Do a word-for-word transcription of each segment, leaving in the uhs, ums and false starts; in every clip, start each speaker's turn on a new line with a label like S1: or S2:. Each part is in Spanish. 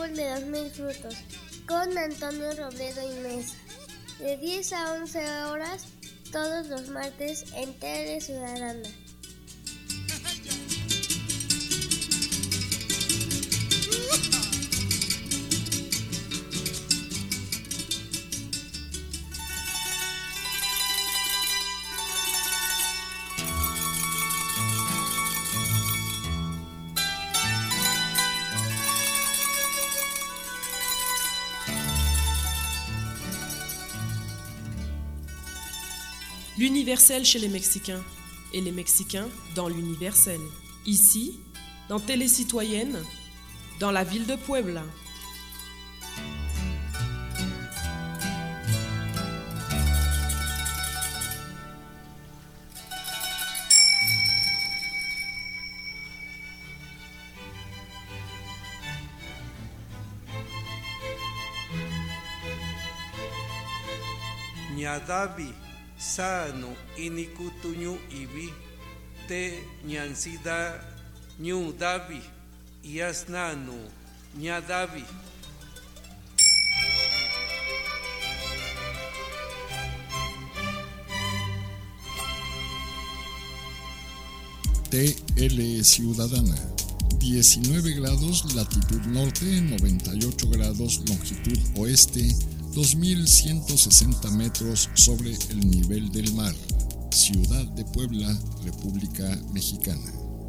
S1: árbol de los mil frutos, con Antonio Robledo y Mesa, de diez a once horas, todos los martes en Tele Ciudadana.
S2: L'universel chez les Mexicains, et les Mexicains dans l'universel. Ici, dans Télé Citoyenne, dans la ville de Puebla.
S3: Ñadavi sano inikutuñu ibi te ñansida ñu davi yasnanu ñadavi.
S4: T L Ciudadana, diecinueve grados latitud norte, noventa y ocho grados longitud oeste, dos mil ciento sesenta metros sobre el nivel del mar. Ciudad de Puebla, República Mexicana.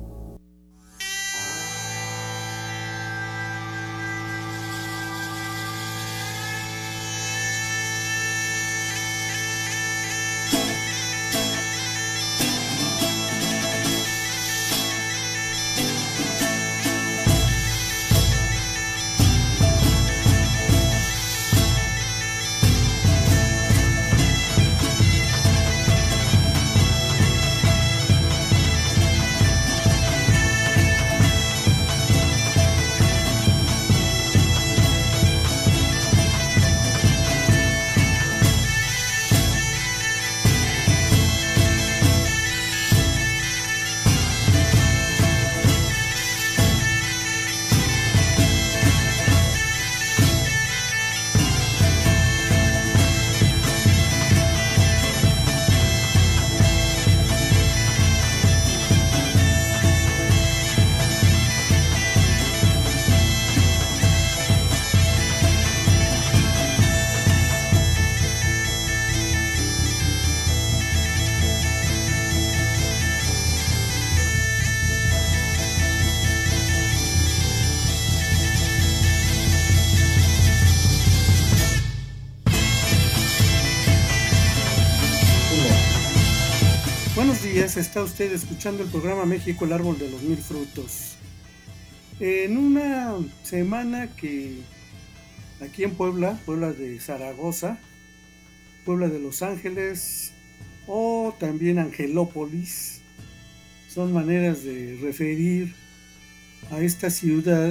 S5: Buenos días, está usted escuchando el programa México, el árbol de los mil frutos. En una semana que aquí en Puebla, Puebla de Zaragoza, Puebla de Los Ángeles o también Angelópolis, son maneras de referir a esta ciudad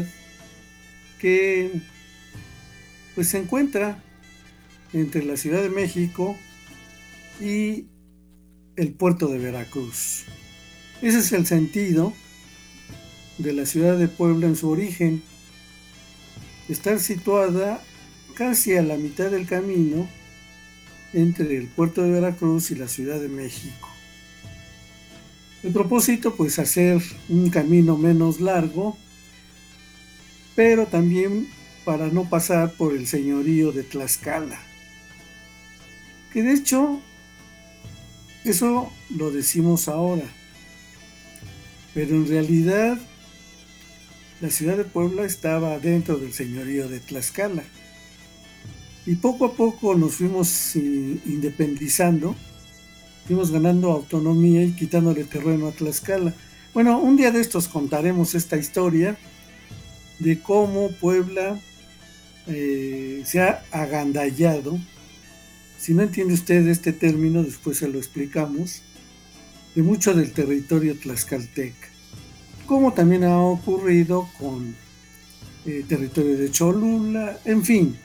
S5: que pues se encuentra entre la Ciudad de México y el puerto de Veracruz. Ese es el sentido de la ciudad de Puebla en su origen. Está situada casi a la mitad del camino entre el puerto de Veracruz y la Ciudad de México. El propósito, pues, hacer un camino menos largo, pero también para no pasar por el señorío de Tlaxcala, que de hecho eso lo decimos ahora, pero en realidad la ciudad de Puebla estaba dentro del señorío de Tlaxcala y poco a poco nos fuimos independizando, fuimos ganando autonomía y quitándole terreno a Tlaxcala. Bueno, un día de estos contaremos esta historia de cómo Puebla eh, se ha agandallado. Si no entiende usted este término, después se lo explicamos, de mucho del territorio tlaxcalteca, como también ha ocurrido con el eh, territorio de Cholula, en fin.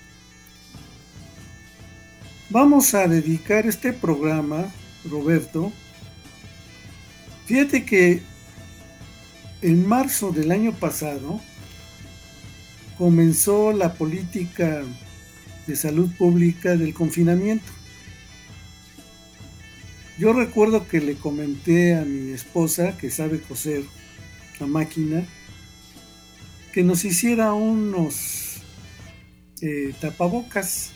S5: Vamos a dedicar este programa, Roberto, fíjate que en marzo del año pasado, comenzó la política de salud pública del confinamiento. Yo recuerdo que le comenté a mi esposa, que sabe coser a máquina, que nos hiciera unos eh, tapabocas.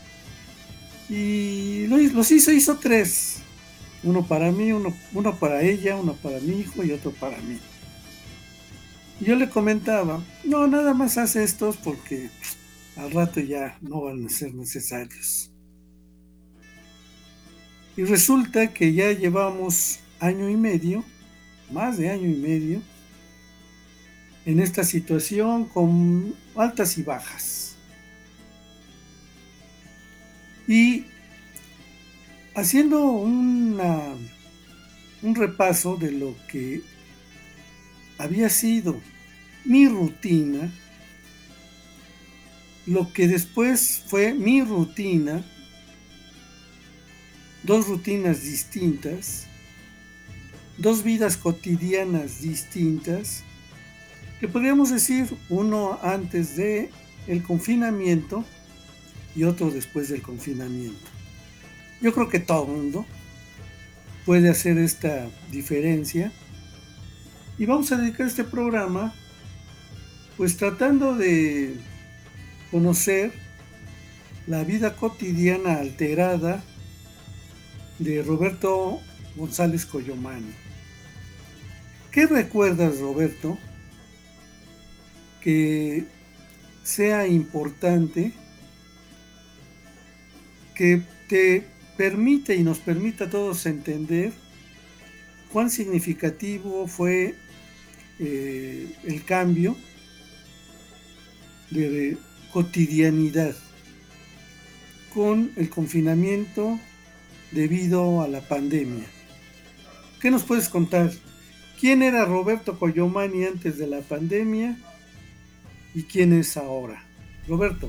S5: Y los hizo, hizo tres. Uno para mí, uno, uno para ella, uno para mi hijo y otro para mí. Y yo le comentaba, no, nada más hace estos porque al rato ya no van a ser necesarios. Y resulta que ya llevamos año y medio, más de año y medio, en esta situación con altas y bajas. Y haciendo una, un repaso de lo que había sido mi rutina, lo que después fue mi rutina, dos rutinas distintas, dos vidas cotidianas distintas, que podríamos decir uno antes de el confinamiento y otro después del confinamiento. Yo creo que todo el mundo puede hacer esta diferencia y vamos a dedicar este programa pues tratando de conocer la vida cotidiana alterada de Roberto González Coyomani. ¿Qué recuerdas, Roberto, que sea importante, que te permite y nos permita a todos entender cuán significativo fue eh, el cambio de, de cotidianidad con el confinamiento debido a la pandemia? ¿Qué nos puedes contar? ¿Quién era Roberto Coyomani antes de la pandemia y quién es ahora? Roberto.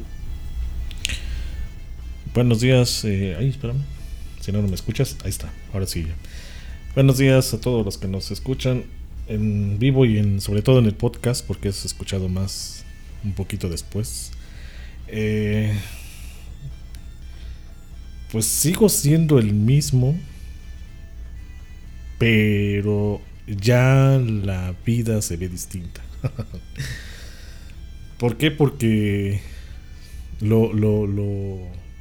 S6: Buenos días. Eh, ay, espérame. Si no, no me escuchas. Ahí está. Ahora sí. Buenos días a todos los que nos escuchan en vivo y en, sobre todo en el podcast, porque es escuchado más un poquito después. Eh, pues sigo siendo el mismo, pero ya la vida se ve distinta. ¿Por qué? Porque lo, lo, lo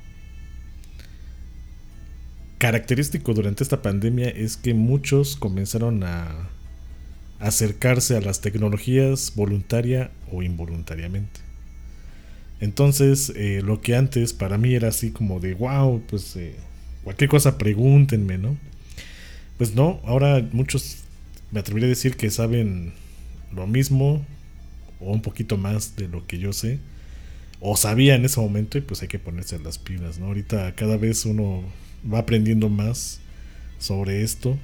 S6: característico durante esta pandemia es que muchos comenzaron a acercarse a las tecnologías voluntaria o involuntariamente. Entonces, eh, lo que antes para mí era así como de wow, pues eh, cualquier cosa pregúntenme, ¿no? Pues no, ahora muchos me atrevería a decir que saben lo mismo o un poquito más de lo que yo sé o sabía en ese momento, y pues hay que ponerse las pilas, ¿no? Ahorita cada vez uno va aprendiendo más sobre esto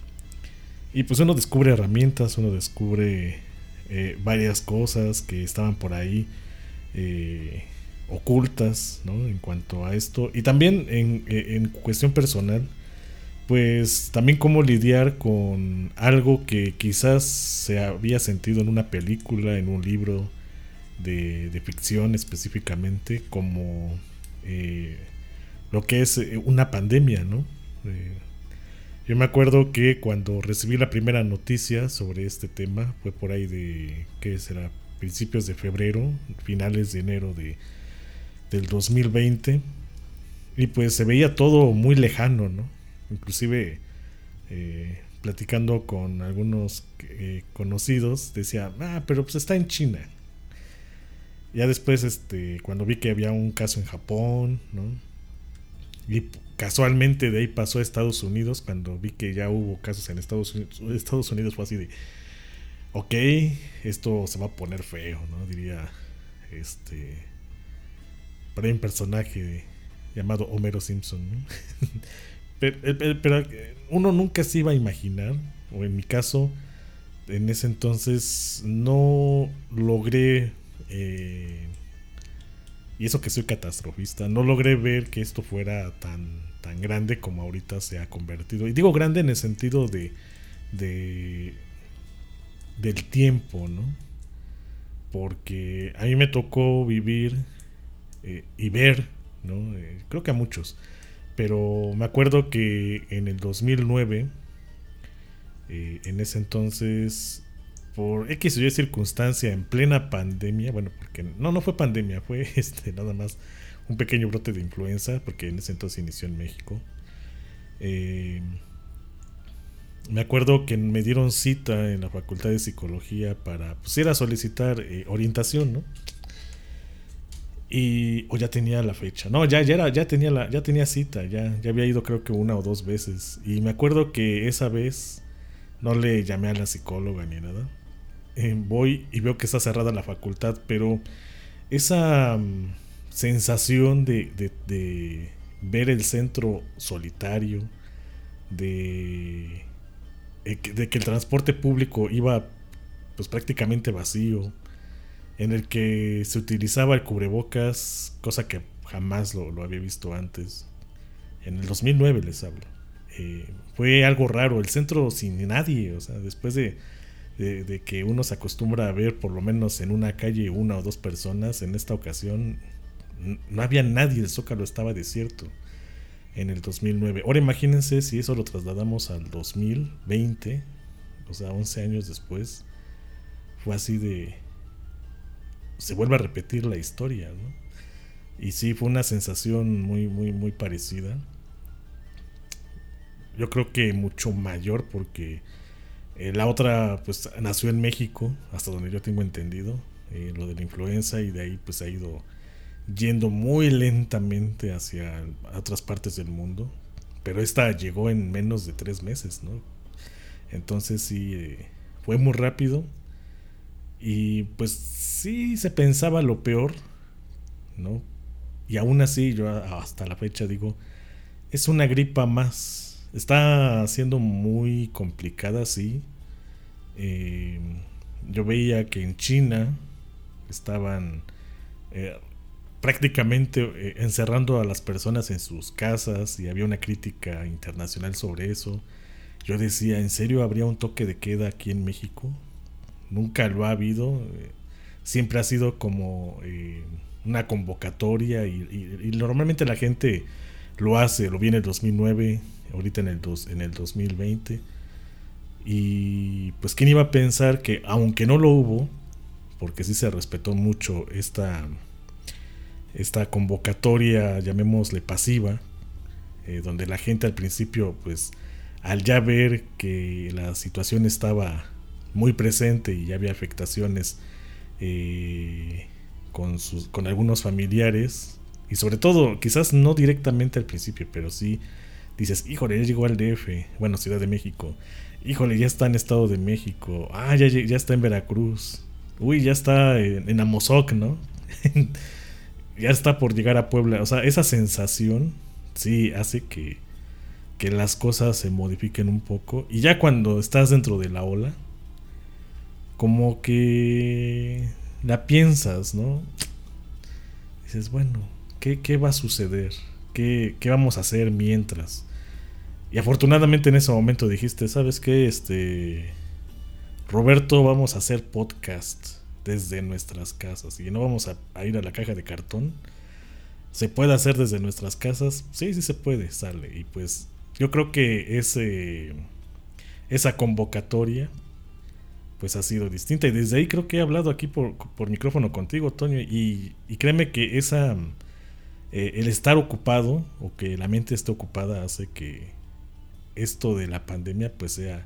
S6: y pues uno descubre herramientas, uno descubre eh, varias cosas que estaban por ahí eh, ocultas, ¿no? En cuanto a esto, y también en, en cuestión personal, pues también cómo lidiar con algo que quizás se había sentido en una película, en un libro de, de ficción específicamente, como eh, lo que es una pandemia, ¿no? Eh, yo me acuerdo que cuando recibí la primera noticia sobre este tema fue por ahí de, ¿qué será? Principios de febrero, finales de enero de, del dos mil veinte, y pues se veía todo muy lejano, ¿no? Inclusive eh, platicando con algunos eh, conocidos decía, ah, pero pues está en China. Ya después este cuando vi que había un caso en Japón, ¿no? Y casualmente de ahí pasó a Estados Unidos, cuando vi que ya hubo casos en Estados Unidos, Estados Unidos fue así de ok, esto se va a poner feo, ¿no? Diría este por ahí un personaje llamado Homero Simpson, ¿no? Pero, pero uno nunca se iba a imaginar, o en mi caso, en ese entonces no logré, eh, y eso que soy catastrofista, no logré ver que esto fuera tan, tan grande como ahorita se ha convertido. Y digo grande en el sentido de, de del tiempo, ¿no? porque a mí me tocó vivir eh, y ver, ¿no? Eh, creo que a muchos, pero me acuerdo que en el dos mil nueve, eh, en ese entonces, por X o Y circunstancia, en plena pandemia, bueno, porque no, no fue pandemia, fue este nada más un pequeño brote de influenza, porque en ese entonces inició en México. Eh, me acuerdo que me dieron cita en la Facultad de Psicología para pues, ir a solicitar eh, orientación, ¿no? Y o ya tenía la fecha. No, ya ya era, ya tenía la ya tenía cita, ya ya había ido creo que una o dos veces, y me acuerdo que esa vez no le llamé a la psicóloga ni nada. Eh, voy y veo que está cerrada la facultad, pero esa um, sensación de, de, de ver el centro solitario, de, de que el transporte público iba pues prácticamente vacío, en el que se utilizaba el cubrebocas, cosa que jamás lo, lo había visto antes. En el dos mil nueve les hablo. Eh, fue algo raro, el centro sin nadie, o sea, después de, de, de que uno se acostumbra a ver por lo menos en una calle una o dos personas, en esta ocasión no había nadie, el Zócalo estaba desierto en el dos mil nueve. Ahora imagínense si eso lo trasladamos al dos mil veinte, o sea, once años después, fue así de... se vuelve a repetir la historia, ¿no? Y sí, fue una sensación muy, muy, muy parecida. Yo creo que mucho mayor, porque eh, la otra pues nació en México, hasta donde yo tengo entendido, eh, lo de la influenza, y de ahí pues ha ido yendo muy lentamente hacia otras partes del mundo, pero esta llegó en menos de tres meses, ¿no? Entonces sí, eh, fue muy rápido, y pues sí se pensaba lo peor, ¿no? Y aún así yo hasta la fecha digo, es una gripa más. Está siendo muy complicada, sí. Eh, yo veía que en China estaban eh, prácticamente eh, encerrando a las personas en sus casas, y había una crítica internacional sobre eso. Yo decía, ¿en serio habría un toque de queda aquí en México? Nunca lo ha habido. Eh, siempre ha sido como eh, una convocatoria, y, y, y normalmente la gente lo hace. Lo vi en el dos mil nueve, ahorita en el, dos, en el dos mil veinte. Y pues quién iba a pensar que, aunque no lo hubo, porque sí se respetó mucho esta, esta convocatoria, llamémosle pasiva, eh, donde la gente al principio, pues al ya ver que la situación estaba muy presente y ya había afectaciones eh, con, sus, con algunos familiares, y sobre todo, quizás no directamente al principio, pero sí dices, híjole, ya llegó al D F, bueno, Ciudad de México, híjole, ya está en Estado de México, ah, ya, ya está en Veracruz, uy, ya está en, en Amozoc, ¿no? Ya está por llegar a Puebla. O sea, esa sensación sí hace que, que las cosas se modifiquen un poco, y ya cuando estás dentro de la ola, como que la piensas, ¿no? Dices, bueno, ¿qué, qué va a suceder? ¿Qué, ¿Qué vamos a hacer mientras? Y afortunadamente en ese momento dijiste, ¿sabes qué? Este, Roberto, vamos a hacer podcast desde nuestras casas, y no vamos a, a ir a la caja de cartón. ¿Se puede hacer desde nuestras casas? Sí, sí se puede, sale. Y pues yo creo que ese, esa convocatoria pues ha sido distinta, y desde ahí creo que he hablado aquí por, por micrófono contigo, Toño, y, y créeme que esa eh, el estar ocupado, o que la mente esté ocupada, hace que esto de la pandemia pues sea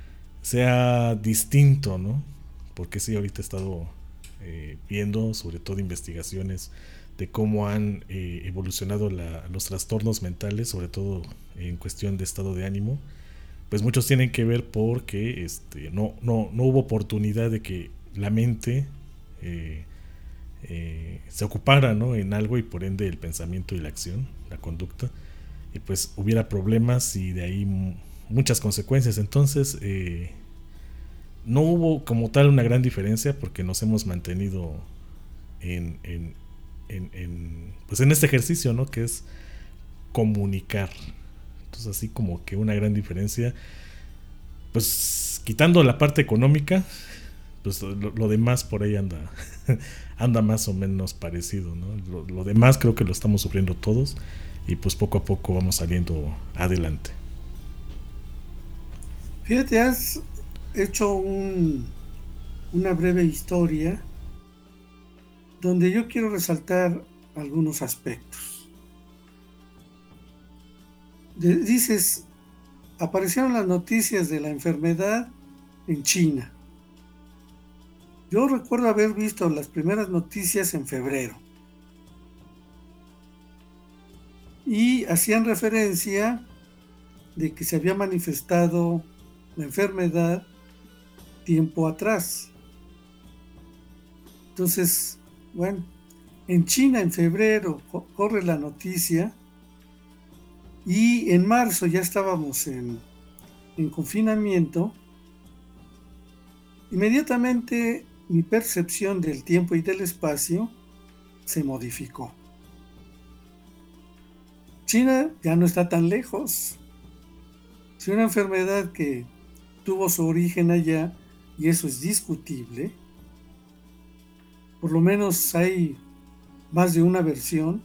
S6: sea distinto, ¿no? Porque sí, ahorita he estado eh, viendo sobre todo investigaciones de cómo han eh, evolucionado la, los trastornos mentales, sobre todo en cuestión de estado de ánimo. Pues muchos tienen que ver porque este, no, no, no hubo oportunidad de que la mente eh, eh, se ocupara, ¿no?, en algo, y por ende el pensamiento y la acción, la conducta, y pues hubiera problemas, y de ahí m- muchas consecuencias. Entonces eh, no hubo como tal una gran diferencia, porque nos hemos mantenido en, en, en, en, pues en este ejercicio, ¿no?, que es comunicar. Entonces, así como que una gran diferencia, pues quitando la parte económica, pues lo, lo demás por ahí anda anda más o menos parecido, ¿no? Lo, lo demás creo que lo estamos sufriendo todos y pues poco a poco vamos saliendo adelante.
S5: Fíjate, has hecho un, una breve historia donde yo quiero resaltar algunos aspectos. De, dices, aparecieron las noticias de la enfermedad en China. Yo recuerdo haber visto las primeras noticias en febrero. Y hacían referencia de que se había manifestado la enfermedad tiempo atrás. Entonces, bueno, en China en febrero corre la noticia y en marzo ya estábamos en, en confinamiento. Inmediatamente mi percepción del tiempo y del espacio se modificó. China ya no está tan lejos. Si una enfermedad que tuvo su origen allá, y eso es discutible, por lo menos hay más de una versión,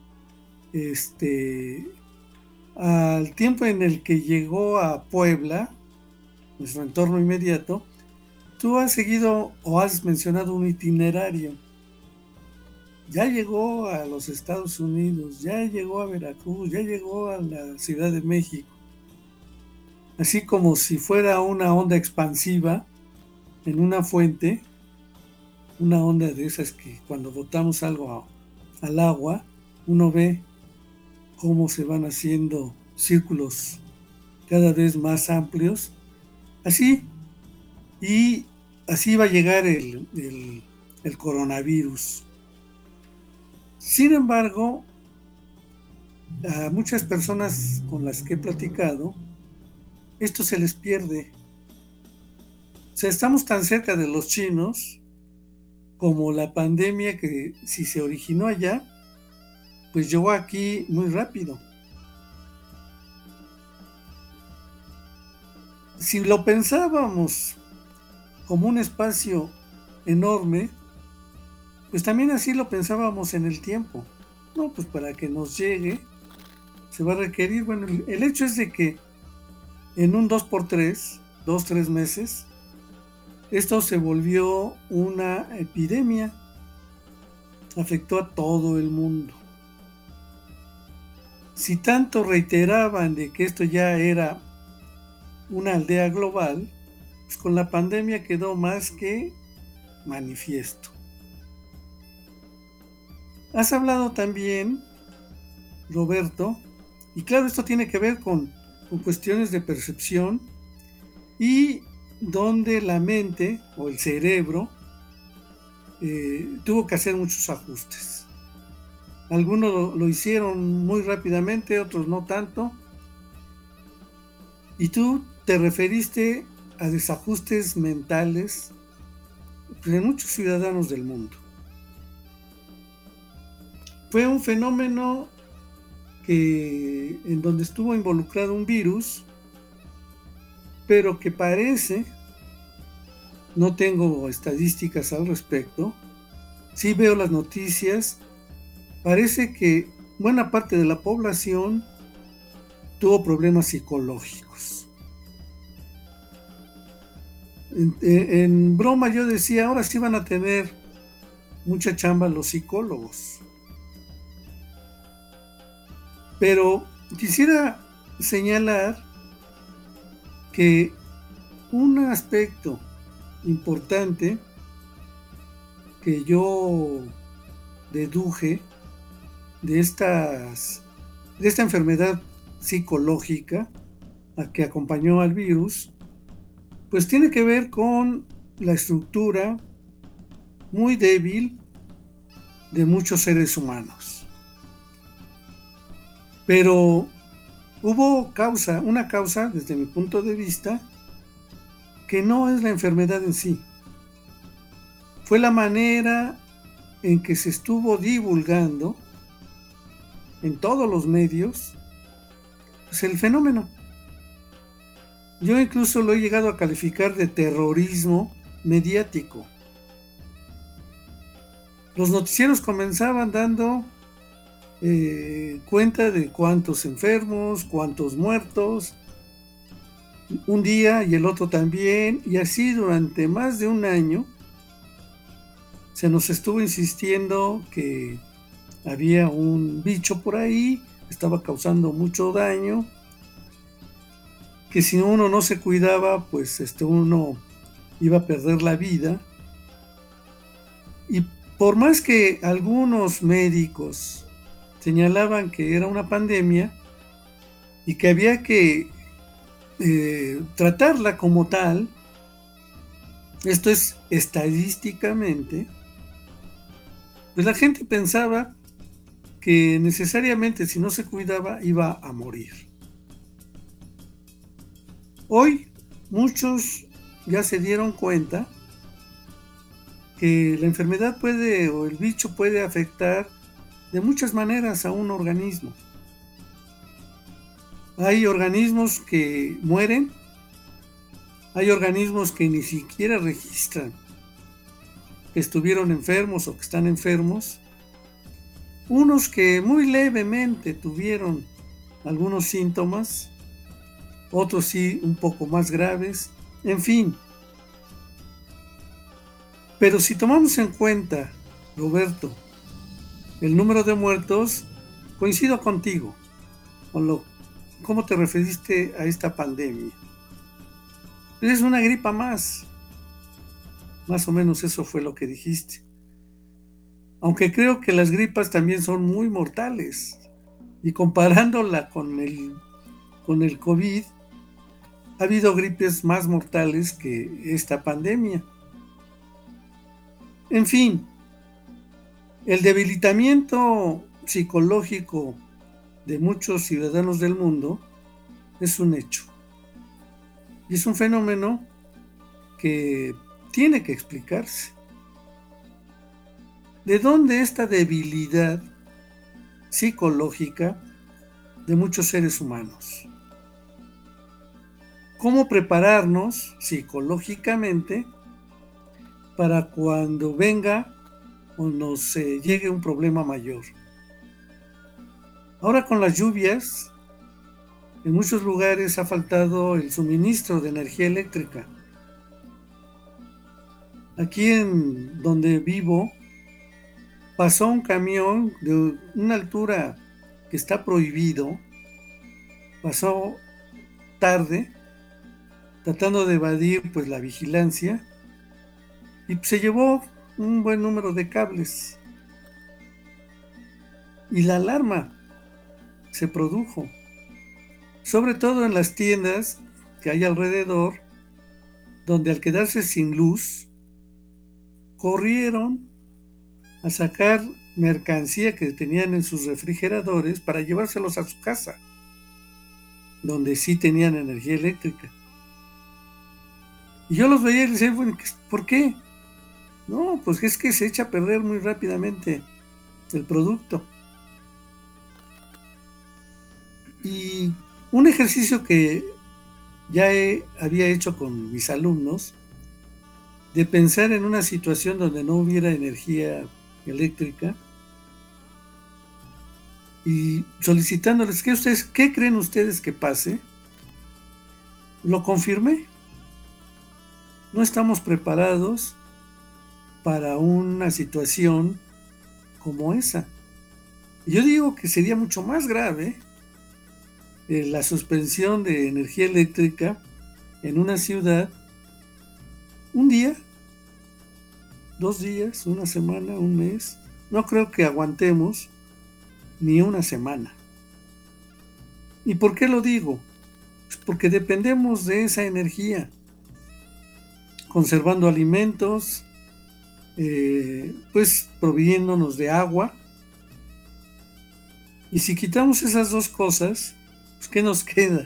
S5: este, al tiempo en el que llegó a Puebla, nuestro entorno inmediato, tú has seguido o has mencionado un itinerario. Ya llegó a los Estados Unidos, ya llegó a Veracruz, ya llegó a la Ciudad de México. Así como si fuera una onda expansiva en una fuente, una onda de esas que cuando botamos algo a, al agua, uno ve cómo se van haciendo círculos cada vez más amplios. Así, y así va a llegar el, el, el coronavirus. Sin embargo, a muchas personas con las que he platicado, esto se les pierde. O sea, estamos tan cerca de los chinos como la pandemia que si se originó allá, pues llegó aquí muy rápido. Si lo pensábamos como un espacio enorme, pues también así lo pensábamos en el tiempo. No, pues para que nos llegue, se va a requerir, bueno, el, el hecho es de que en un dos por tres, dos, tres meses, esto se volvió una epidemia, afectó a todo el mundo. Si tanto reiteraban de que esto ya era una aldea global, pues con la pandemia quedó más que manifiesto. Has hablado también, Roberto, y claro, esto tiene que ver con, con cuestiones de percepción y donde la mente o el cerebro eh, tuvo que hacer muchos ajustes. Algunos lo, lo hicieron muy rápidamente, otros no tanto. Y tú te referiste a desajustes mentales de muchos ciudadanos del mundo. Fue un fenómeno que, en donde estuvo involucrado un virus, pero que parece, no tengo estadísticas al respecto, sí veo las noticias, parece que buena parte de la población tuvo problemas psicológicos. En, en broma yo decía, ahora sí van a tener mucha chamba los psicólogos. Pero quisiera señalar que un aspecto importante que yo deduje de, estas, de esta enfermedad psicológica a que acompañó al virus, pues tiene que ver con la estructura muy débil de muchos seres humanos. Pero hubo causa, una causa, desde mi punto de vista, que no es la enfermedad en sí. Fue la manera en que se estuvo divulgando en todos los medios, pues el fenómeno. Yo incluso lo he llegado a calificar de terrorismo mediático. Los noticieros comenzaban dando eh, cuenta de cuántos enfermos, cuántos muertos, un día y el otro también, y así durante más de un año se nos estuvo insistiendo que había un bicho por ahí, estaba causando mucho daño, que si uno no se cuidaba, pues este, uno iba a perder la vida. Y por más que algunos médicos señalaban que era una pandemia y que había que eh, tratarla como tal, esto es estadísticamente, pues la gente pensaba que necesariamente si no se cuidaba iba a morir. Hoy muchos ya se dieron cuenta que la enfermedad puede o el bicho puede afectar de muchas maneras a un organismo. Hay organismos que mueren, hay organismos que ni siquiera registran que estuvieron enfermos o que están enfermos, unos que muy levemente tuvieron algunos síntomas, otros sí un poco más graves, en fin. Pero si tomamos en cuenta, Roberto, el número de muertos, coincido contigo, con lo, cómo te referiste a esta pandemia. Es una gripa más, más o menos eso fue lo que dijiste. Aunque creo que las gripas también son muy mortales, y comparándola con el, con el COVID, ha habido gripes más mortales que esta pandemia. En fin, el debilitamiento psicológico de muchos ciudadanos del mundo es un hecho. Y es un fenómeno que tiene que explicarse. ¿De dónde esta debilidad psicológica de muchos seres humanos? ¿Cómo prepararnos psicológicamente para cuando venga o nos eh, llegue un problema mayor? Ahora con las lluvias, en muchos lugares ha faltado el suministro de energía eléctrica. Aquí en donde vivo, pasó un camión de una altura que está prohibido, pasó tarde, tratando de evadir pues la vigilancia, y se llevó un buen número de cables. Y la alarma se produjo, sobre todo en las tiendas que hay alrededor, donde al quedarse sin luz, corrieron a sacar mercancía que tenían en sus refrigeradores para llevárselos a su casa, donde sí tenían energía eléctrica. Y yo los veía y les decía, bueno, ¿por qué? No, pues es que se echa a perder muy rápidamente el producto. Y un ejercicio que ya he, había hecho con mis alumnos, de pensar en una situación donde no hubiera energía eléctrica y solicitándoles, ¿qué, ustedes, ¿qué creen ustedes que pase? Lo confirmé. No estamos preparados para una situación como esa. Yo digo que sería mucho más grave eh, la suspensión de energía eléctrica en una ciudad un día, dos días, una semana, un mes. No creo que aguantemos ni una semana. ¿Y por qué lo digo? Pues porque dependemos de esa energía, conservando alimentos, eh, pues proveyéndonos de agua. Y si quitamos esas dos cosas, pues ¿qué nos queda?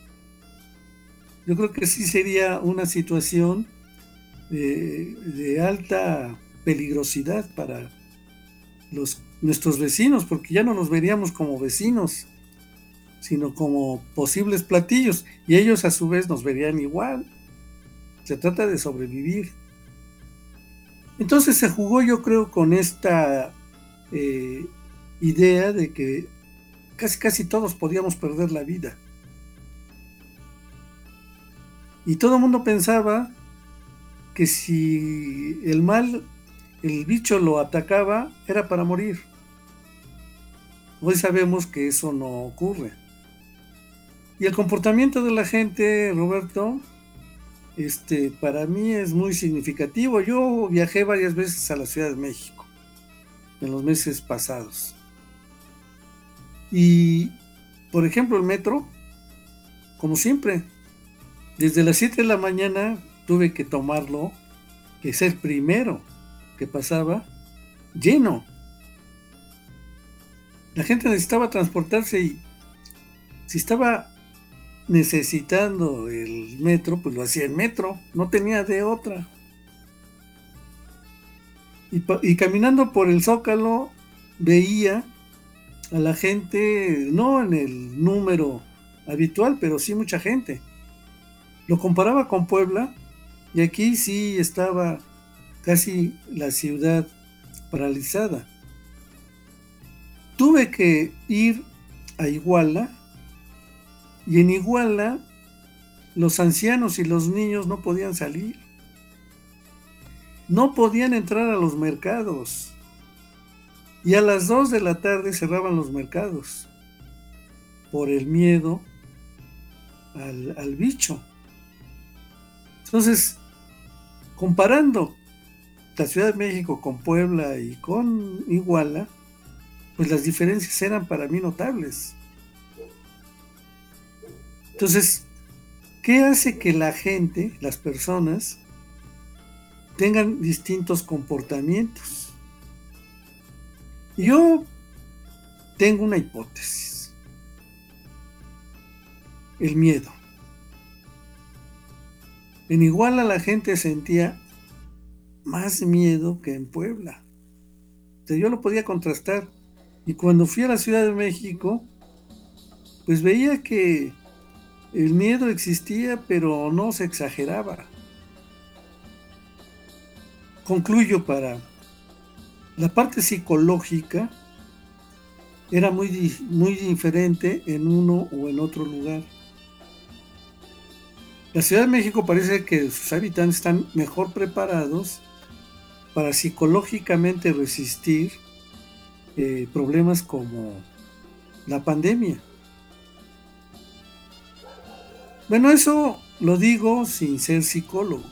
S5: Yo creo que sí sería una situación de, de alta peligrosidad para los, nuestros vecinos, porque ya no los veríamos como vecinos, sino como posibles platillos, y ellos a su vez nos verían igual. Se trata de sobrevivir. Entonces se jugó, yo creo, con esta eh, idea de que casi casi todos podíamos perder la vida. Y todo el mundo pensaba que si el mal, el bicho lo atacaba, era para morir. Hoy sabemos que eso no ocurre. Y el comportamiento de la gente, Roberto, este, para mí es muy significativo. Yo viajé varias veces a la Ciudad de México en los meses pasados. Y, por ejemplo, el metro, como siempre, desde las siete de la mañana tuve que tomarlo, que es el primero que pasaba, lleno. La gente necesitaba transportarse y si estaba necesitando el metro, pues lo hacía en metro, no tenía de otra. Y, y caminando por el Zócalo veía a la gente, no en el número habitual, pero sí mucha gente. Lo comparaba con Puebla y aquí sí estaba casi la ciudad paralizada. Tuve que ir a Iguala y en Iguala los ancianos y los niños no podían salir. No podían entrar a los mercados. Y a las dos de la tarde cerraban los mercados por el miedo al, al bicho. Entonces, comparando la Ciudad de México con Puebla y con Iguala, pues las diferencias eran para mí notables. Entonces, ¿qué hace que la gente, las personas, tengan distintos comportamientos? Yo tengo una hipótesis. El miedo. En Iguala la gente sentía más miedo que en Puebla. O sea, yo lo podía contrastar. Y cuando fui a la Ciudad de México, pues veía que el miedo existía, pero no se exageraba. Concluyo para la parte psicológica era muy, muy diferente en uno o en otro lugar. La Ciudad de México parece que sus habitantes están mejor preparados para psicológicamente resistir eh, problemas como la pandemia. Bueno, eso lo digo sin ser psicólogo.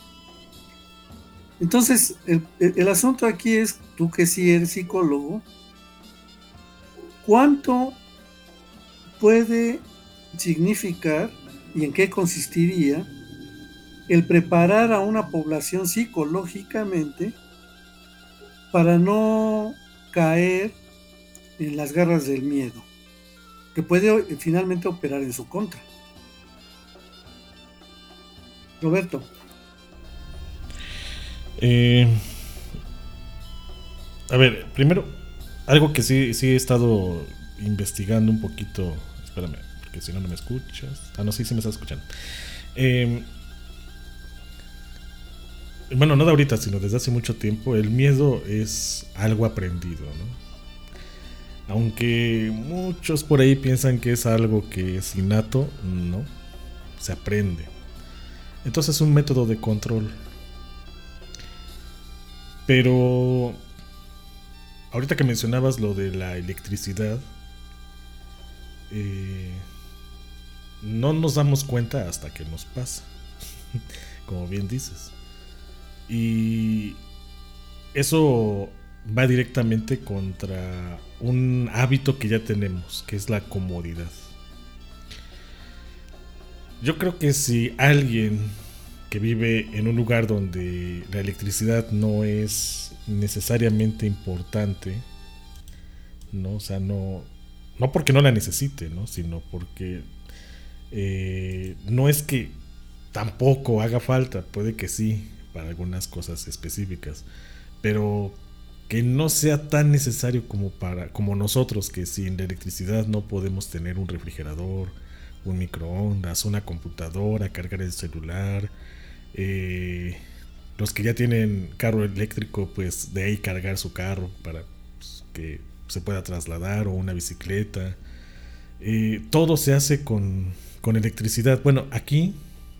S5: Entonces, el, el asunto aquí es, tú que sí eres psicólogo, ¿cuánto puede significar y en qué consistiría el preparar a una población psicológicamente para no caer en las garras del miedo, que puede finalmente operar en su contra? Roberto.
S6: Eh, a ver, primero, algo que sí, sí he estado investigando un poquito. Espérame, porque si no, no me escuchas. Ah, no, sí, sí me estás escuchando. Eh, bueno, no de ahorita, sino desde hace mucho tiempo. El miedo es algo aprendido, ¿no? Aunque muchos por ahí piensan que es algo que es innato, no, se aprende. Entonces es un método de control. Pero ahorita que mencionabas lo de la electricidad, eh, no nos damos cuenta hasta que nos pasa, como bien dices. Y eso va directamente contra un hábito que ya tenemos, que es la comodidad. Yo creo que si alguien que vive en un lugar donde la electricidad no es necesariamente importante, ¿no? O sea, no, no porque no la necesite, ¿no? Sino porque eh, no es que tampoco haga falta, puede que sí, para algunas cosas específicas, pero que no sea tan necesario como para como nosotros, que sin la electricidad no podemos tener un refrigerador, un microondas, una computadora, cargar el celular, eh, los que ya tienen carro eléctrico, pues de ahí cargar su carro para pues, que se pueda trasladar, o una bicicleta. Eh, todo se hace con, con electricidad. Bueno, aquí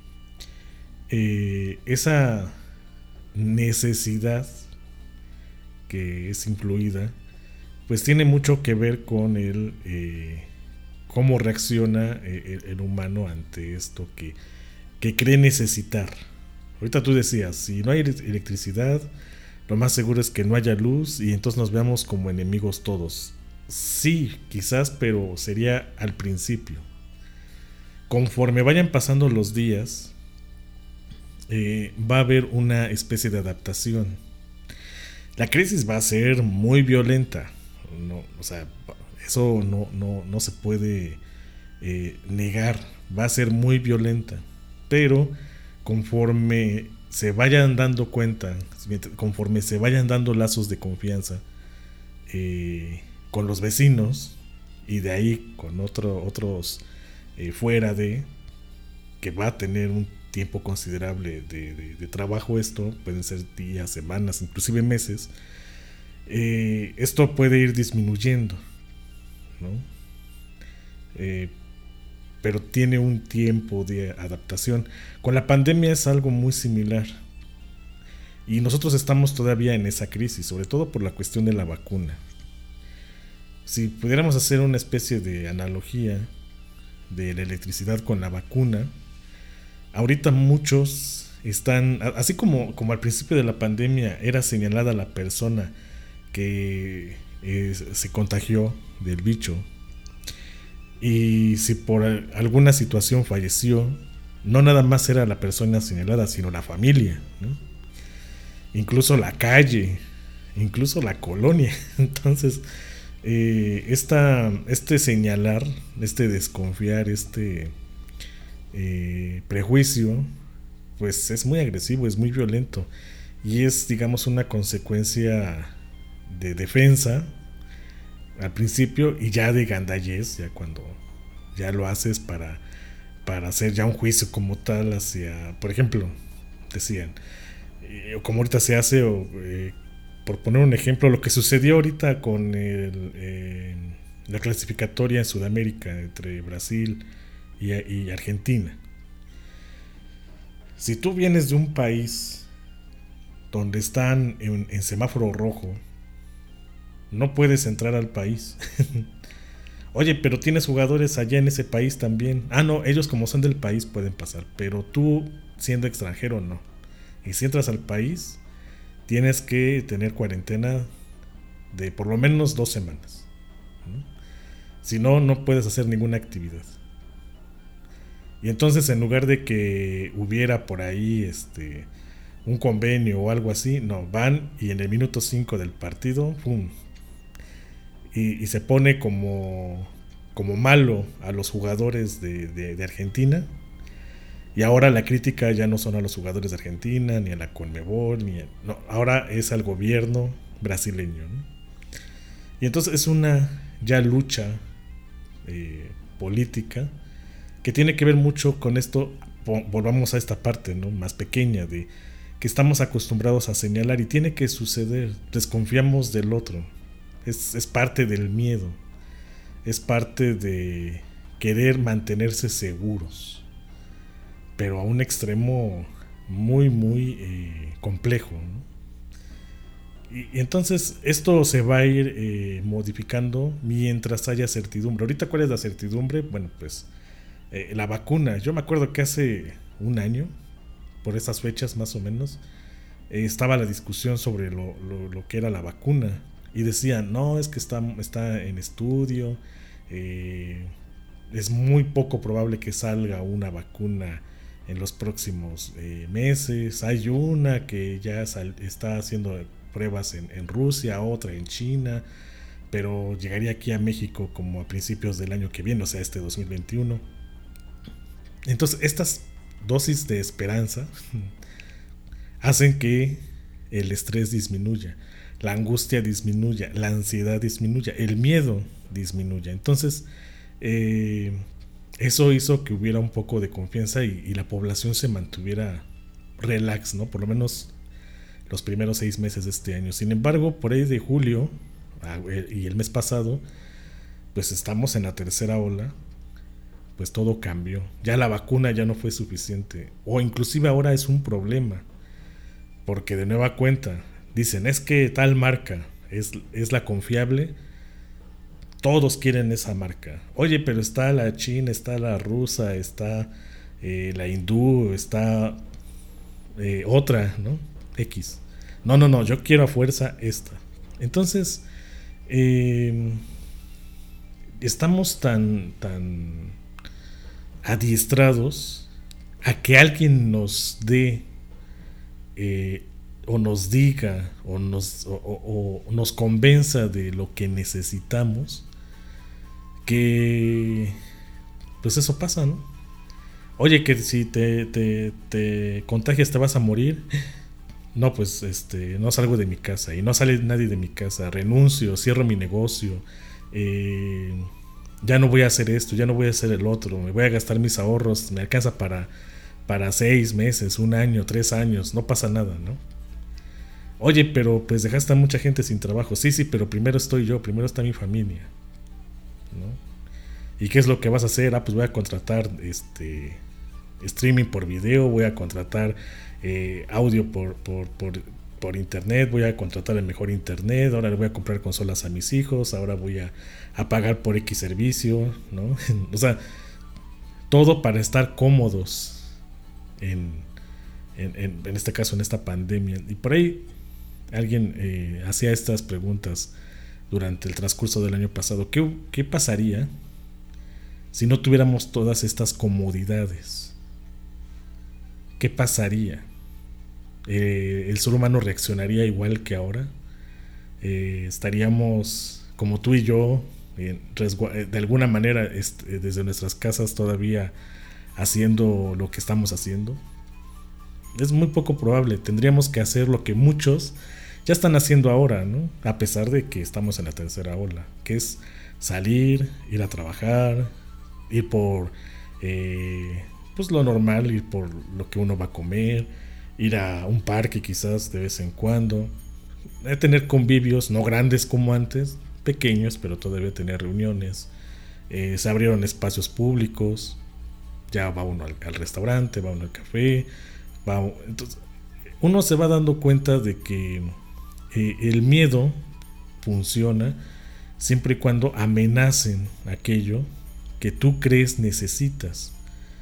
S6: eh, esa necesidad que es incluida, pues tiene mucho que ver con el eh, cómo reacciona el, el humano ante esto que, que cree necesitar. Ahorita tú decías, si no hay electricidad, lo más seguro es que no haya luz y entonces nos veamos como enemigos todos. Sí, quizás, pero sería al principio. Conforme vayan pasando los días, eh, va a haber una especie de adaptación. La crisis va a ser muy violenta. No, o sea, eso no, no, no se puede eh, negar. Va a ser muy violenta. Pero conforme se vayan dando cuenta, conforme se vayan dando lazos de confianza eh, con los vecinos, y de ahí con otro, otros eh, fuera de, que va a tener un tiempo considerable de, de, de trabajo, esto pueden ser días, semanas, inclusive meses, eh, esto puede ir disminuyendo, ¿no? Eh, pero tiene un tiempo de adaptación. Con la pandemia es algo muy similar, y nosotros estamos todavía en esa crisis, sobre todo por la cuestión de la vacuna. Si pudiéramos hacer una especie de analogía de la electricidad con la vacuna, ahorita muchos están, así como, como al principio de la pandemia era señalada la persona que eh, se contagió del bicho, y si por alguna situación falleció, no nada más era la persona señalada, sino la familia, ¿no? Incluso la calle, incluso la colonia. Entonces, eh, esta, este señalar, este desconfiar, este eh, prejuicio, pues es muy agresivo, es muy violento, y es, digamos, una consecuencia de defensa al principio, y ya de gandallez, ya cuando ya lo haces para, para hacer ya un juicio como tal hacia, por ejemplo, decían, eh, o como ahorita se hace, o eh, por poner un ejemplo, lo que sucedió ahorita con el, eh, la clasificatoria en Sudamérica entre Brasil y, y Argentina. Si tú vienes de un país donde están en, en semáforo rojo, no puedes entrar al país. Oye, pero tienes jugadores allá en ese país también. Ah, no, ellos como son del país pueden pasar, pero tú, siendo extranjero, no. Y si entras al país, tienes que tener cuarentena de por lo menos dos semanas, ¿no? Si no, no puedes hacer ninguna actividad. Y entonces, en lugar de que hubiera por ahí este un convenio o algo así, no, van y en el minuto cinco del partido, ¡pum!, Y, y se pone como, como malo a los jugadores de, de, de Argentina. Y ahora la crítica ya no son a los jugadores de Argentina, ni a la Conmebol, ni a, no, ahora es al gobierno brasileño, ¿no? Y entonces es una ya lucha eh, política que tiene que ver mucho con esto. Volvamos a esta parte, ¿no?, más pequeña, de que estamos acostumbrados a señalar, y tiene que suceder. Desconfiamos del otro. Es, es parte del miedo, es parte de querer mantenerse seguros, pero a un extremo muy muy eh, complejo, ¿no? Y, y entonces esto se va a ir eh, modificando mientras haya certidumbre. Ahorita, ¿cuál es la certidumbre? Bueno, pues eh, la vacuna. Yo me acuerdo que hace un año, por esas fechas más o menos, eh, estaba la discusión sobre lo, lo, lo que era la vacuna. Y decían, no, es que está, está en estudio, eh, es muy poco probable que salga una vacuna en los próximos eh, meses. Hay una que ya sal, está haciendo pruebas en, en Rusia, otra en China, pero llegaría aquí a México como a principios del año que viene, o sea, este dos mil veintiuno. Entonces, estas dosis de esperanza hacen que el estrés disminuya, la angustia disminuya, la ansiedad disminuya, el miedo disminuya. Entonces, eh, eso hizo que hubiera un poco de confianza y, y la población se mantuviera relax, ¿no? Por lo menos los primeros seis meses de este año. Sin embargo, por ahí de julio y el mes pasado, pues estamos en la tercera ola, pues todo cambió. Ya la vacuna ya no fue suficiente, o inclusive ahora es un problema, porque de nueva cuenta dicen, es que tal marca es, es la confiable, todos quieren esa marca. Oye, pero está la china, está la rusa, está eh, la hindú, está eh, otra, ¿no? X. No, no, no, yo quiero a fuerza esta. Entonces, eh, estamos tan, tan adiestrados a que alguien nos dé eh, o nos diga o nos, o, o, o nos convenza de lo que necesitamos, que pues eso pasa, ¿no? Oye, que si te, te, te contagias te vas a morir. No, pues este no salgo de mi casa y no sale nadie de mi casa, renuncio, cierro mi negocio, eh, ya no voy a hacer esto, ya no voy a hacer el otro, me voy a gastar mis ahorros, me alcanza para, para seis meses, un año, tres años, no pasa nada, ¿no? Oye, pero pues dejaste a mucha gente sin trabajo. Sí, sí, pero primero estoy yo, primero está mi familia, ¿no? ¿Y qué es lo que vas a hacer? Ah, pues voy a contratar este streaming por video, voy a contratar eh, audio por, por, por, por internet, voy a contratar el mejor internet, ahora le voy a comprar consolas a mis hijos, ahora voy a, a pagar por X servicio, ¿no? O sea, todo para estar cómodos en, en, en, en este caso, en esta pandemia. Y por ahí alguien eh, hacía estas preguntas durante el transcurso del año pasado. ¿Qué, qué pasaría si no tuviéramos todas estas comodidades? ¿Qué pasaría? Eh, ¿El ser humano reaccionaría igual que ahora? Eh, ¿Estaríamos como tú y yo, eh, de alguna manera, este, desde nuestras casas todavía haciendo lo que estamos haciendo? Es muy poco probable. Tendríamos que hacer lo que muchos ya están haciendo ahora, ¿no? A pesar de que estamos en la tercera ola, que es salir, ir a trabajar, ir por eh, pues lo normal, ir por lo que uno va a comer, ir a un parque quizás de vez en cuando, eh, tener convivios no grandes como antes, pequeños, pero todavía tener reuniones. Eh, se abrieron espacios públicos, ya va uno al, al restaurante, va uno al café, va, entonces uno se va dando cuenta de que eh, el miedo funciona siempre y cuando amenacen aquello que tú crees necesitas.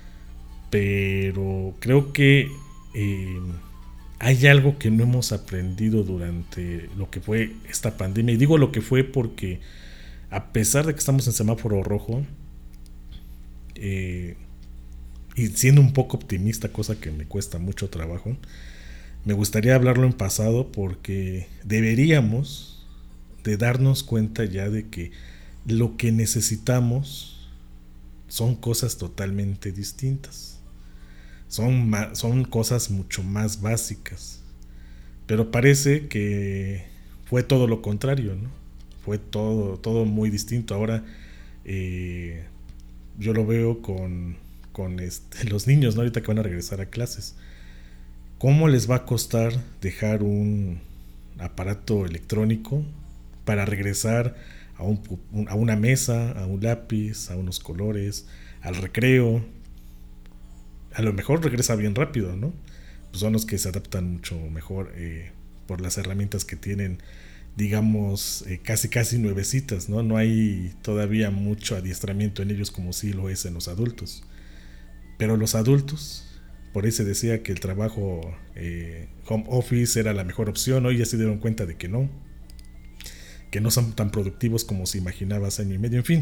S6: Pero creo que eh, hay algo que no hemos aprendido durante lo que fue esta pandemia. Y digo lo que fue porque a pesar de que estamos en semáforo rojo, eh, y siendo un poco optimista, cosa que me cuesta mucho trabajo, me gustaría hablarlo en pasado, porque deberíamos de darnos cuenta ya de que lo que necesitamos son cosas totalmente distintas. Son, ma- son cosas mucho más básicas. Pero parece que fue todo lo contrario, ¿no? Fue todo, todo muy distinto. Ahora eh, yo lo veo con, con este, los niños, ¿no? Ahorita que van a regresar a clases. ¿Cómo les va a costar dejar un aparato electrónico para regresar a, un, a una mesa, a un lápiz, a unos colores, al recreo? A lo mejor regresa bien rápido, ¿no? Pues son los que se adaptan mucho mejor eh, por las herramientas que tienen, digamos, eh, casi casi nuevecitas, ¿no? No hay todavía mucho adiestramiento en ellos como sí lo es en los adultos. Pero los adultos, por ahí se decía que el trabajo eh, home office era la mejor opción. Hoy ya se dieron cuenta de que no, que no son tan productivos como se imaginaba hace año y medio. En fin,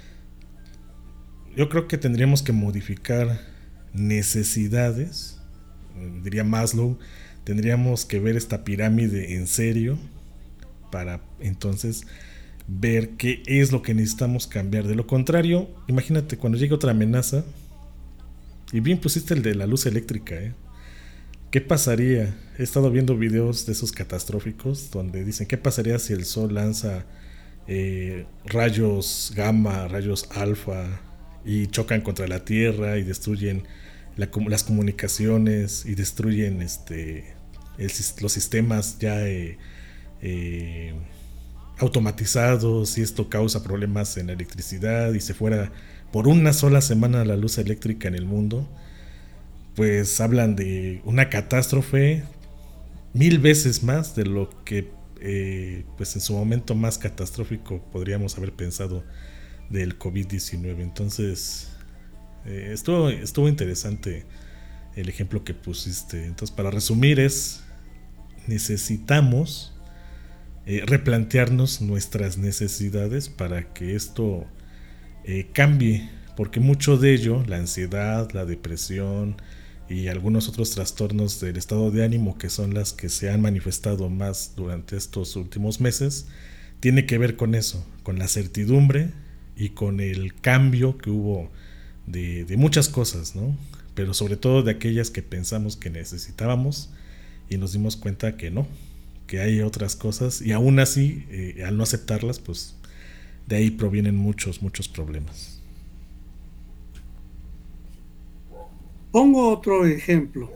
S6: yo creo que tendríamos que modificar necesidades, diría Maslow. Tendríamos que ver esta pirámide en serio para entonces ver qué es lo que necesitamos cambiar. De lo contrario, imagínate cuando llegue otra amenaza, y bien pusiste el de la luz eléctrica, ¿eh? ¿Qué pasaría? He estado viendo videos de esos catastróficos donde dicen qué pasaría si el sol lanza eh, rayos gamma, rayos alfa, y chocan contra la Tierra y destruyen la, las comunicaciones y destruyen este el, los sistemas ya eh, eh, automatizados, y esto causa problemas en la electricidad y se fuera por una sola semana la luz eléctrica en el mundo, pues hablan de una catástrofe mil veces más de lo que eh, pues en su momento más catastrófico podríamos haber pensado del covid diecinueve. Entonces eh, estuvo, estuvo interesante el ejemplo que pusiste. Entonces, para resumir, es necesitamos eh, replantearnos nuestras necesidades para que esto eh, cambie, porque mucho de ello, la ansiedad, la depresión y algunos otros trastornos del estado de ánimo, que son las que se han manifestado más durante estos últimos meses, tiene que ver con eso, con la certidumbre y con el cambio que hubo de, de muchas cosas, ¿no? Pero sobre todo de aquellas que pensamos que necesitábamos y nos dimos cuenta que no, que hay otras cosas, y aún así, eh, al no aceptarlas, pues de ahí provienen muchos, muchos problemas.
S5: Pongo otro ejemplo.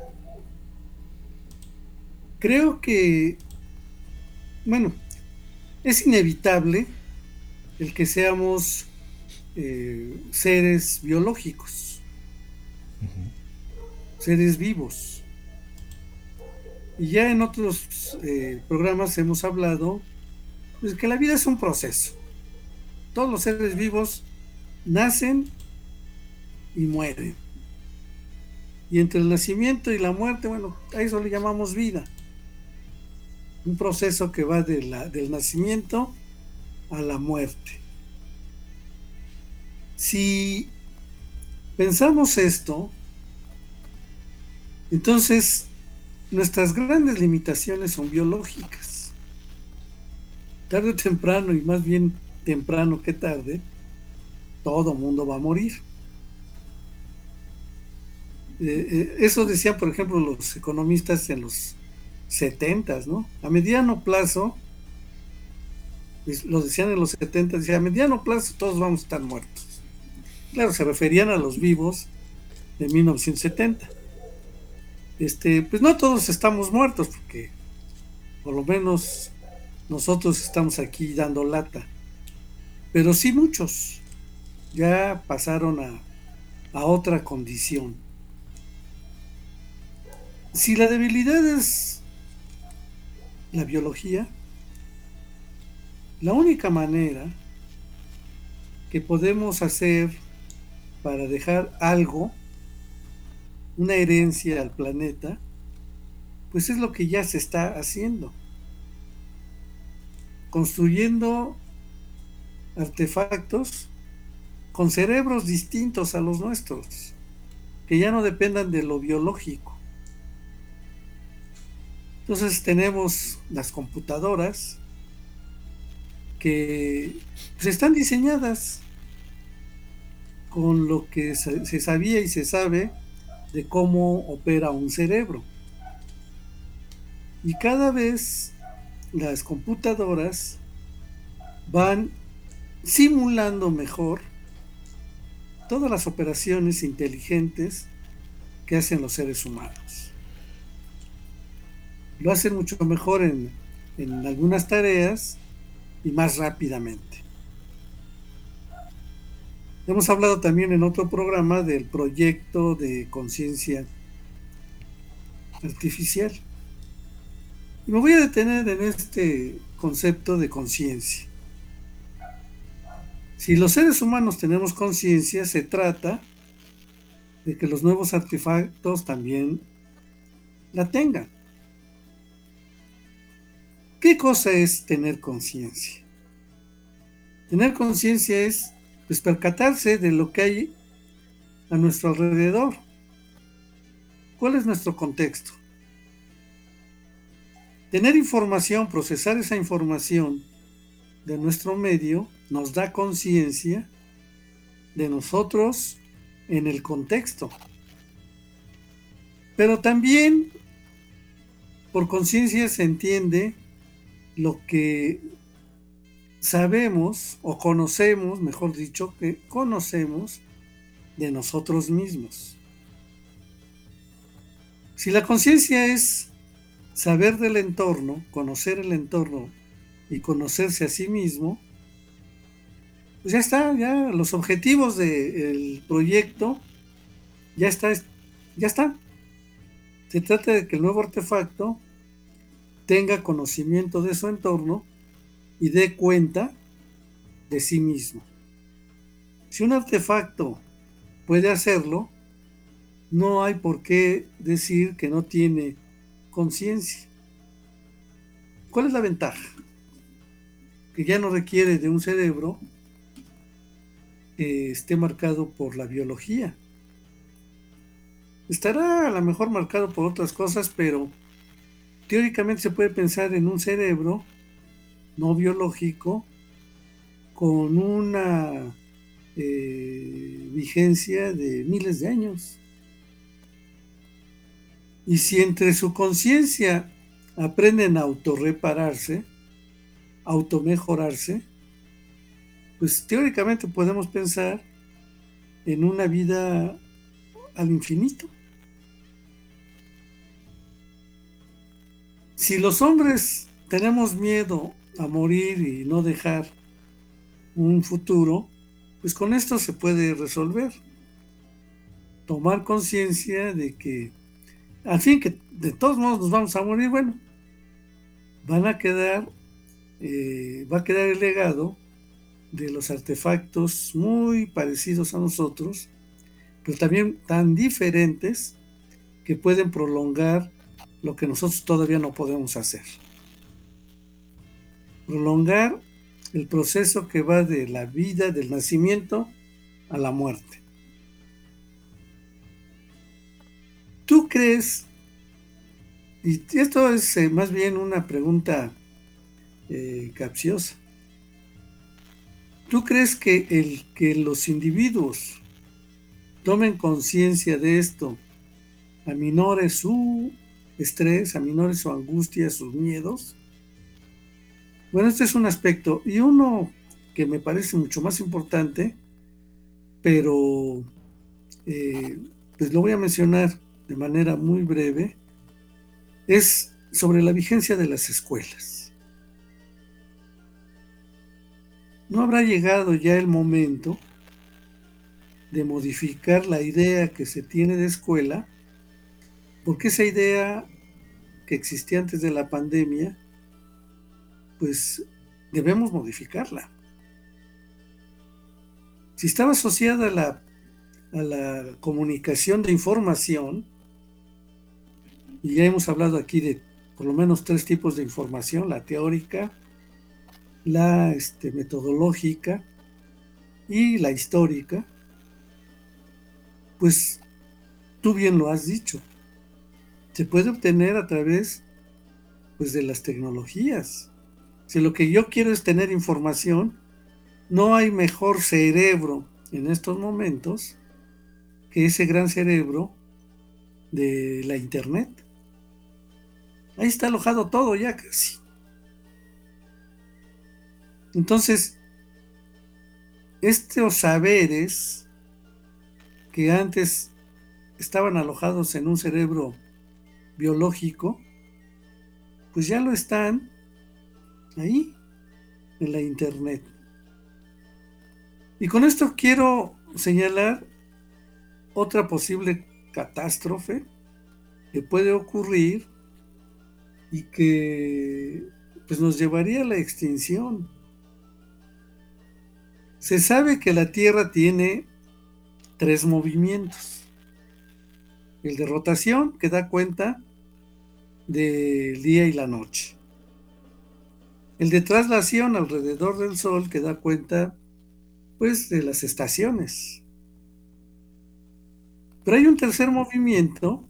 S5: Creo que, bueno, es inevitable el que seamos eh, seres biológicos, uh-huh. seres vivos. Y ya en otros eh, programas hemos hablado pues, que la vida es un proceso. Todos los seres vivos nacen y mueren. Y entre el nacimiento y la muerte, bueno, a eso le llamamos vida. Un proceso que va de la, del nacimiento a la muerte. Si pensamos esto, entonces nuestras grandes limitaciones son biológicas. Tarde o temprano, y más bien temprano que tarde, todo mundo va a morir. Eh, eh, eso decían, por ejemplo, los economistas en los setentas, ¿no? A mediano plazo, lo decían en los setentas, decían, a mediano plazo todos vamos a estar muertos. Claro, se referían a los vivos de mil novecientos setenta. Este, pues no todos estamos muertos, porque por lo menos nosotros estamos aquí dando lata. Pero sí muchos ya pasaron a, a otra condición. Si la debilidad es la biología, la única manera que podemos hacer para dejar algo, una herencia al planeta, pues es lo que ya se está haciendo. Construyendo artefactos con cerebros distintos a los nuestros, que ya no dependan de lo biológico. Entonces tenemos las computadoras que pues, están diseñadas con lo que se sabía y se sabe de cómo opera un cerebro. Y cada vez las computadoras van simulando mejor todas las operaciones inteligentes que hacen los seres humanos. Lo hacen mucho mejor en, en algunas tareas y más rápidamente. Hemos hablado también en otro programa del proyecto de conciencia artificial. Y me voy a detener en este concepto de conciencia. Si los seres humanos tenemos conciencia, se trata de que los nuevos artefactos también la tengan. ¿Qué cosa es tener conciencia? Tener conciencia es pues, percatarse de lo que hay a nuestro alrededor. ¿Cuál es nuestro contexto? Tener información, procesar esa información de nuestro medio, nos da conciencia de nosotros en el contexto. Pero también por conciencia se entiende lo que sabemos o conocemos, mejor dicho, que conocemos de nosotros mismos. Si la conciencia es saber del entorno, conocer el entorno y conocerse a sí mismo, pues ya está, ya los objetivos del proyecto ya está, ya están. Se trata de que el nuevo artefacto tenga conocimiento de su entorno y dé cuenta de sí mismo. Si un artefacto puede hacerlo, no hay por qué decir que no tiene conciencia. ¿Cuál es la ventaja? Que ya no requiere de un cerebro que esté marcado por la biología. Estará a lo mejor marcado por otras cosas, pero teóricamente se puede pensar en un cerebro no biológico con una eh, vigencia de miles de años. Y si entre su conciencia aprenden a autorrepararse, automejorarse, pues teóricamente podemos pensar en una vida al infinito. Si los hombres tenemos miedo a morir y no dejar un futuro, pues con esto se puede resolver. Tomar conciencia de que al fin que de todos modos nos vamos a morir, bueno, van a quedar, eh, va a quedar el legado de los artefactos muy parecidos a nosotros, pero también tan diferentes que pueden prolongar lo que nosotros todavía no podemos hacer. Prolongar el proceso que va de la vida, del nacimiento a la muerte. ¿Tú crees, y esto es eh, más bien una pregunta eh, capciosa, ¿tú crees que el que los individuos tomen conciencia de esto aminore su estrés, aminore su angustia, sus miedos? Bueno, este es un aspecto, y uno que me parece mucho más importante, pero eh, pues lo voy a mencionar de manera muy breve, es sobre la vigencia de las escuelas. ¿No habrá llegado ya el momento de modificar la idea que se tiene de escuela? Porque esa idea que existía antes de la pandemia, pues debemos modificarla. Si estaba asociada a la, a la comunicación de información, y ya hemos hablado aquí de por lo menos tres tipos de información, la teórica, la este, metodológica y la histórica, pues tú bien lo has dicho, se puede obtener a través pues, de las tecnologías. Si lo que yo quiero es tener información, no hay mejor cerebro en estos momentos que ese gran cerebro de la internet. Ahí está alojado todo ya casi. Entonces, estos saberes que antes estaban alojados en un cerebro biológico, pues ya lo están ahí, en la internet. Y con esto quiero señalar otra posible catástrofe que puede ocurrir y que pues, nos llevaría a la extinción. Se sabe que la Tierra tiene tres movimientos. El de rotación, que da cuenta del día y la noche. El de traslación alrededor del Sol, que da cuenta pues de las estaciones. Pero hay un tercer movimiento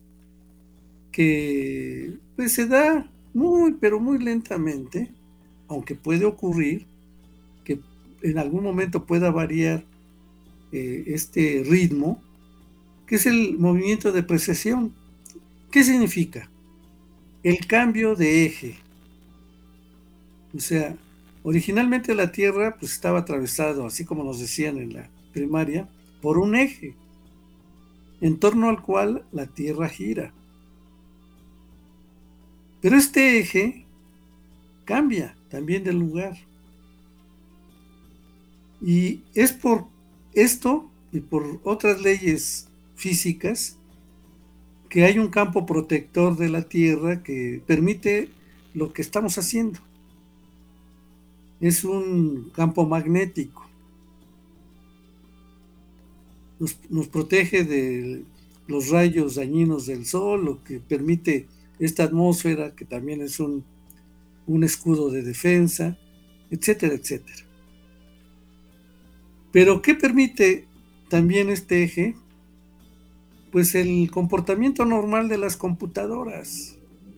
S5: que pues se da muy pero muy lentamente, aunque puede ocurrir que en algún momento pueda variar eh, este ritmo, que es el movimiento de precesión. ¿Qué significa? El cambio de eje. O sea, originalmente la Tierra pues estaba atravesado, así como nos decían en la primaria, por un eje, en torno al cual la Tierra gira. Pero este eje cambia también de lugar. Y es por esto y por otras leyes físicas que hay un campo protector de la Tierra que permite lo que estamos haciendo. Es un campo magnético. Nos, nos protege de los rayos dañinos del Sol, lo que permite esta atmósfera, que también es un, un escudo de defensa, etcétera, etcétera. Pero ¿qué permite también este eje? Pues el comportamiento normal de las computadoras.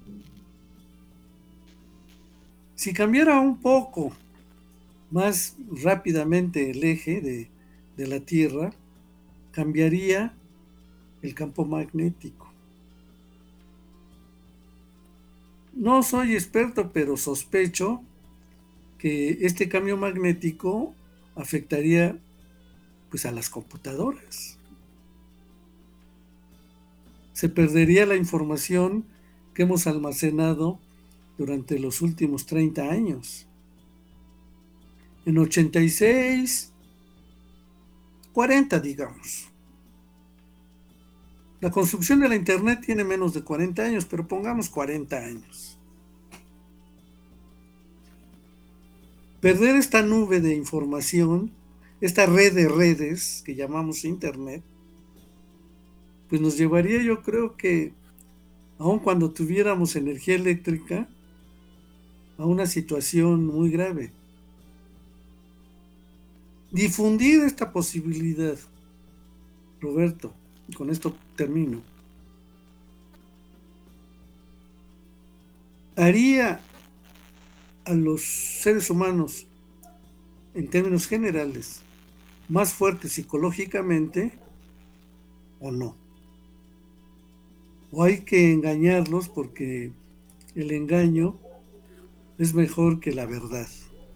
S5: Si cambiara un poco más rápidamente el eje de, de la Tierra, cambiaría el campo magnético. No soy experto, pero sospecho que este cambio magnético afectaría pues a las computadoras. Se perdería la información que hemos almacenado durante los últimos treinta años. En ochenta y seis, cuarenta digamos. La construcción de la Internet tiene menos de cuarenta años, pero pongamos cuarenta años. Perder esta nube de información, esta red de redes que llamamos Internet, pues nos llevaría, yo creo que, aun cuando tuviéramos energía eléctrica, a una situación muy grave. Difundir esta posibilidad, Roberto, y con esto termino, haría a los seres humanos, en términos generales, más fuertes psicológicamente, o no. O hay que engañarlos porque el engaño es mejor que la verdad.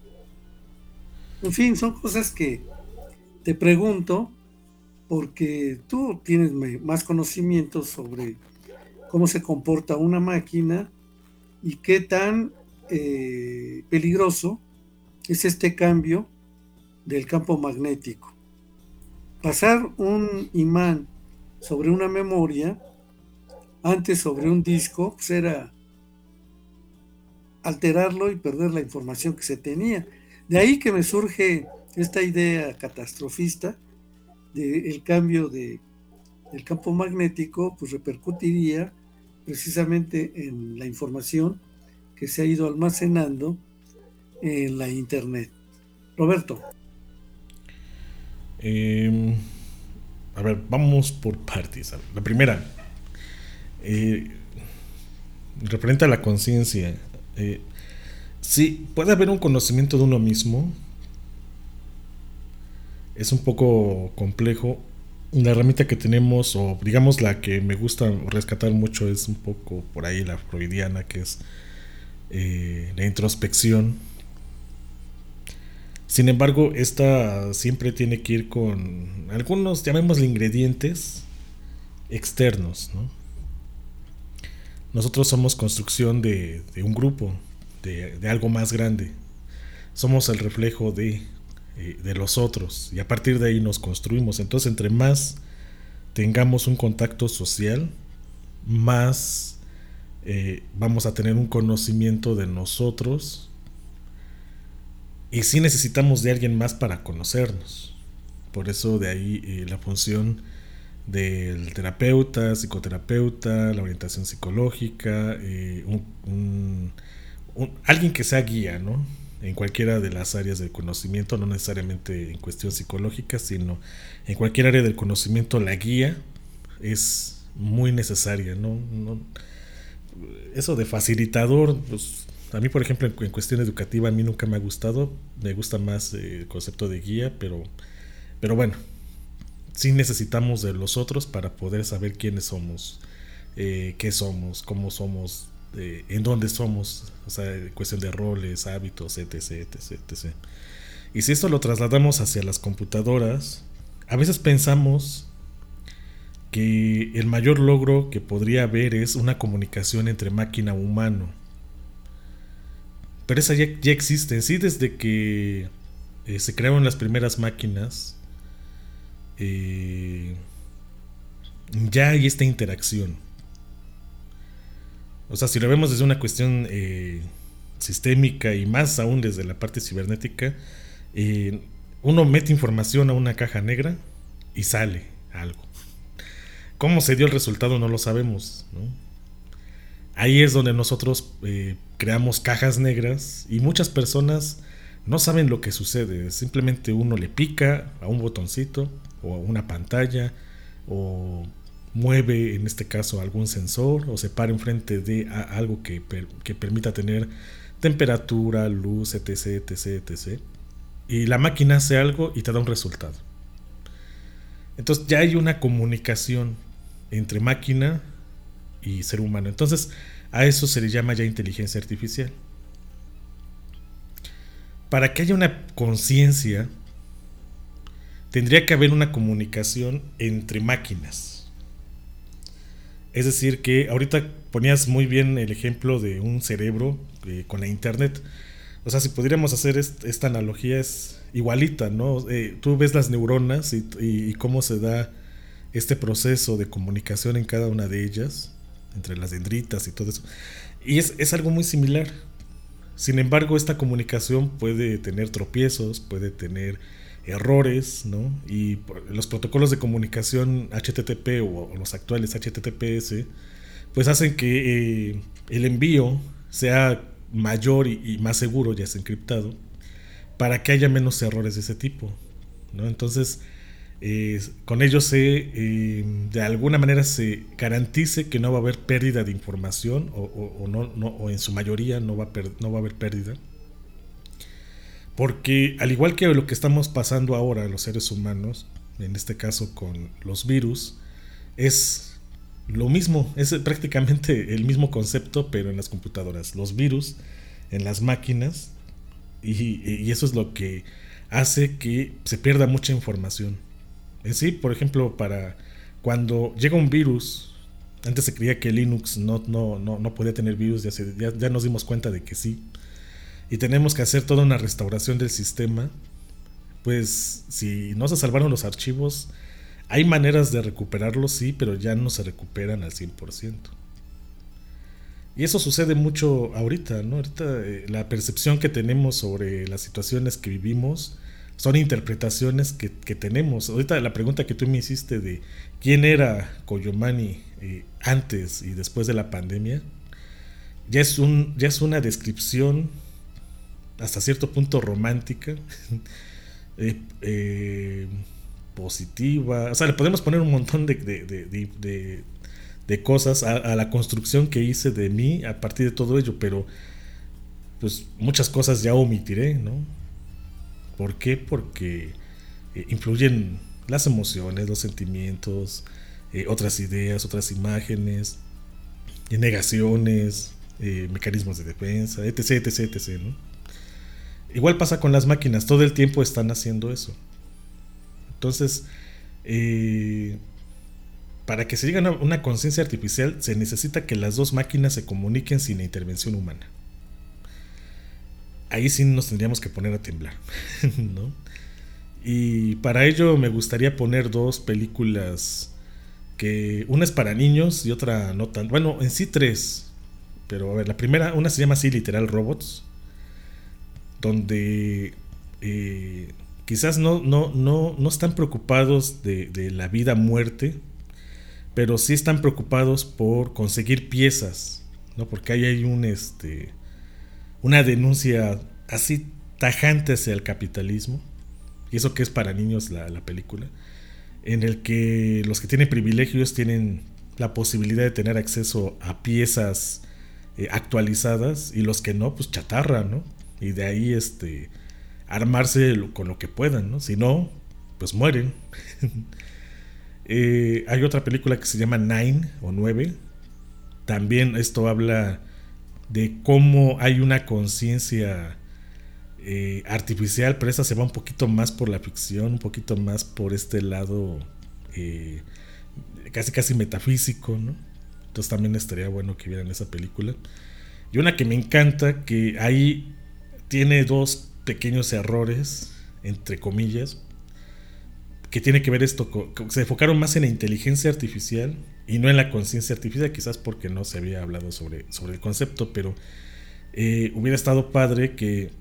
S5: En fin, son cosas que te pregunto porque tú tienes más conocimiento sobre cómo se comporta una máquina y qué tan eh, peligroso es este cambio del campo magnético. Pasar un imán sobre una memoria, antes sobre un disco, pues era alterarlo y perder la información que se tenía. De ahí que me surge esta idea catastrofista del cambio de, del campo magnético, pues repercutiría precisamente en la información que se ha ido almacenando en la Internet. Roberto.
S6: Eh, a ver, vamos por partes. La primera, eh, referente a la conciencia. Eh, sí, puede haber un conocimiento de uno mismo. Es un poco complejo. La herramienta que tenemos, o digamos la que me gusta rescatar mucho, es un poco por ahí la freudiana, que es eh, la introspección. Sin embargo, esta siempre tiene que ir con algunos, llamémosle, ingredientes externos, ¿no? Nosotros somos construcción de, de un grupo, de, de algo más grande. Somos el reflejo de, eh, de los otros, y a partir de ahí nos construimos. Entonces, entre más tengamos un contacto social, más eh, vamos a tener un conocimiento de nosotros. Y sí necesitamos de alguien más para conocernos. Por eso de ahí eh, la función del terapeuta, psicoterapeuta, la orientación psicológica, eh, un, un, un, alguien que sea guía, ¿no? En cualquiera de las áreas del conocimiento, no necesariamente en cuestión psicológica, sino en cualquier área del conocimiento, la guía es muy necesaria, ¿no? No, eso de facilitador, pues a mí, por ejemplo, en, en cuestión educativa, a mí nunca me ha gustado. Me gusta más eh, el concepto de guía, pero, pero bueno, sí necesitamos de los otros para poder saber quiénes somos, eh, qué somos, cómo somos, eh, en dónde somos, o sea, cuestión de roles, hábitos, etc, etc, etcétera. Y si esto lo trasladamos hacia las computadoras, a veces pensamos que el mayor logro que podría haber es una comunicación entre máquina y humano. pero esa ya, ya existe. En sí, desde que eh, se crearon las primeras máquinas, eh, ya hay esta interacción. O sea, si lo vemos desde una cuestión eh, sistémica y más aún desde la parte cibernética, eh, uno mete información a una caja negra y sale algo. ¿Cómo se dio el resultado? No lo sabemos, ¿no? Ahí es donde nosotros eh, creamos cajas negras y muchas personas no saben lo que sucede. Simplemente uno le pica a un botoncito o a una pantalla o mueve, en este caso, algún sensor o se para enfrente de a, algo que, per, que permita tener temperatura, luz, etc, etc, etc. Y la máquina hace algo y te da un resultado. Entonces ya hay una comunicación entre máquina y ser humano. Entonces a eso se le llama ya inteligencia artificial. Para que haya una conciencia, tendría que haber una comunicación entre máquinas. Es decir, que ahorita ponías muy bien el ejemplo de un cerebro eh, con la internet. O sea, si pudiéramos hacer est- esta analogía es igualita, ¿no? Eh, tú ves las neuronas y, y, y cómo se da este proceso de comunicación en cada una de ellas, entre las dendritas y todo eso. Y es, es algo muy similar. Sin embargo, esta comunicación puede tener tropiezos, puede tener errores, ¿no? Y los protocolos de comunicación H T T P o los actuales H T T P S pues hacen que eh, el envío sea mayor y, y más seguro, ya es encriptado, para que haya menos errores de ese tipo, ¿no? Entonces eh, con ello se eh, de alguna manera se garantice que no va a haber pérdida de información o, o, o, no, no, o en su mayoría no va, a per, no va a haber pérdida. Porque al igual que lo que estamos pasando ahora los seres humanos, en este caso con los virus, es lo mismo, es prácticamente el mismo concepto, pero en las computadoras. Los virus en las máquinas, y, y eso es lo que hace que se pierda mucha información. En sí, por ejemplo, para cuando llega un virus, antes se creía que Linux no, no, no, no podía tener virus, ya, se, ya, ya nos dimos cuenta de que sí. Y tenemos que hacer toda una restauración del sistema. Pues si no se salvaron los archivos, hay maneras de recuperarlos, sí, pero ya no se recuperan al cien por ciento. Y eso sucede mucho ahorita, ¿no? Ahorita eh, la percepción que tenemos sobre las situaciones que vivimos son interpretaciones que, que tenemos. Ahorita la pregunta que tú me hiciste de quién era Koyomani eh, antes y después de la pandemia, ya es, un, ya es una descripción hasta cierto punto romántica, eh, eh, positiva. O sea, le podemos poner un montón de, de, de, de, de, de cosas a, a la construcción que hice de mí a partir de todo ello, pero pues muchas cosas ya omitiré, ¿no? ¿Por qué? Porque eh, influyen las emociones, los sentimientos, eh, otras ideas, otras imágenes, eh, negaciones, eh, mecanismos de defensa, etc, etc, etc, ¿no? Igual pasa con las máquinas, todo el tiempo están haciendo eso. Entonces, eh, para que se llegue a una conciencia artificial, se necesita que las dos máquinas se comuniquen sin la intervención humana. Ahí sí nos tendríamos que poner a temblar, ¿no? Y para ello me gustaría poner dos películas, que una es para niños y otra no tan, bueno, en sí tres. Pero a ver, la primera, una se llama así literal Robots, donde eh, quizás no, no, no, no están preocupados de, de la vida muerte, pero sí están preocupados por conseguir piezas, ¿no? Porque ahí hay un este una denuncia así tajante hacia el capitalismo, y eso que es para niños la, la película, en el que los que tienen privilegios tienen la posibilidad de tener acceso a piezas eh, actualizadas, y los que no, pues chatarra, ¿no? Y de ahí este armarse con lo que puedan, ¿no? Si no, pues mueren. eh, hay otra película que se llama Nine o Nueve. También esto habla de cómo hay una conciencia eh, artificial, pero esa se va un poquito más por la ficción, un poquito más por este lado eh, casi casi metafísico, ¿no? Entonces también estaría bueno que vieran esa película. Y una que me encanta, que ahí tiene dos pequeños errores, entre comillas, que tiene que ver esto, con, se enfocaron más en la inteligencia artificial y no en la conciencia artificial, quizás porque no se había hablado sobre, sobre el concepto, pero eh, hubiera estado padre que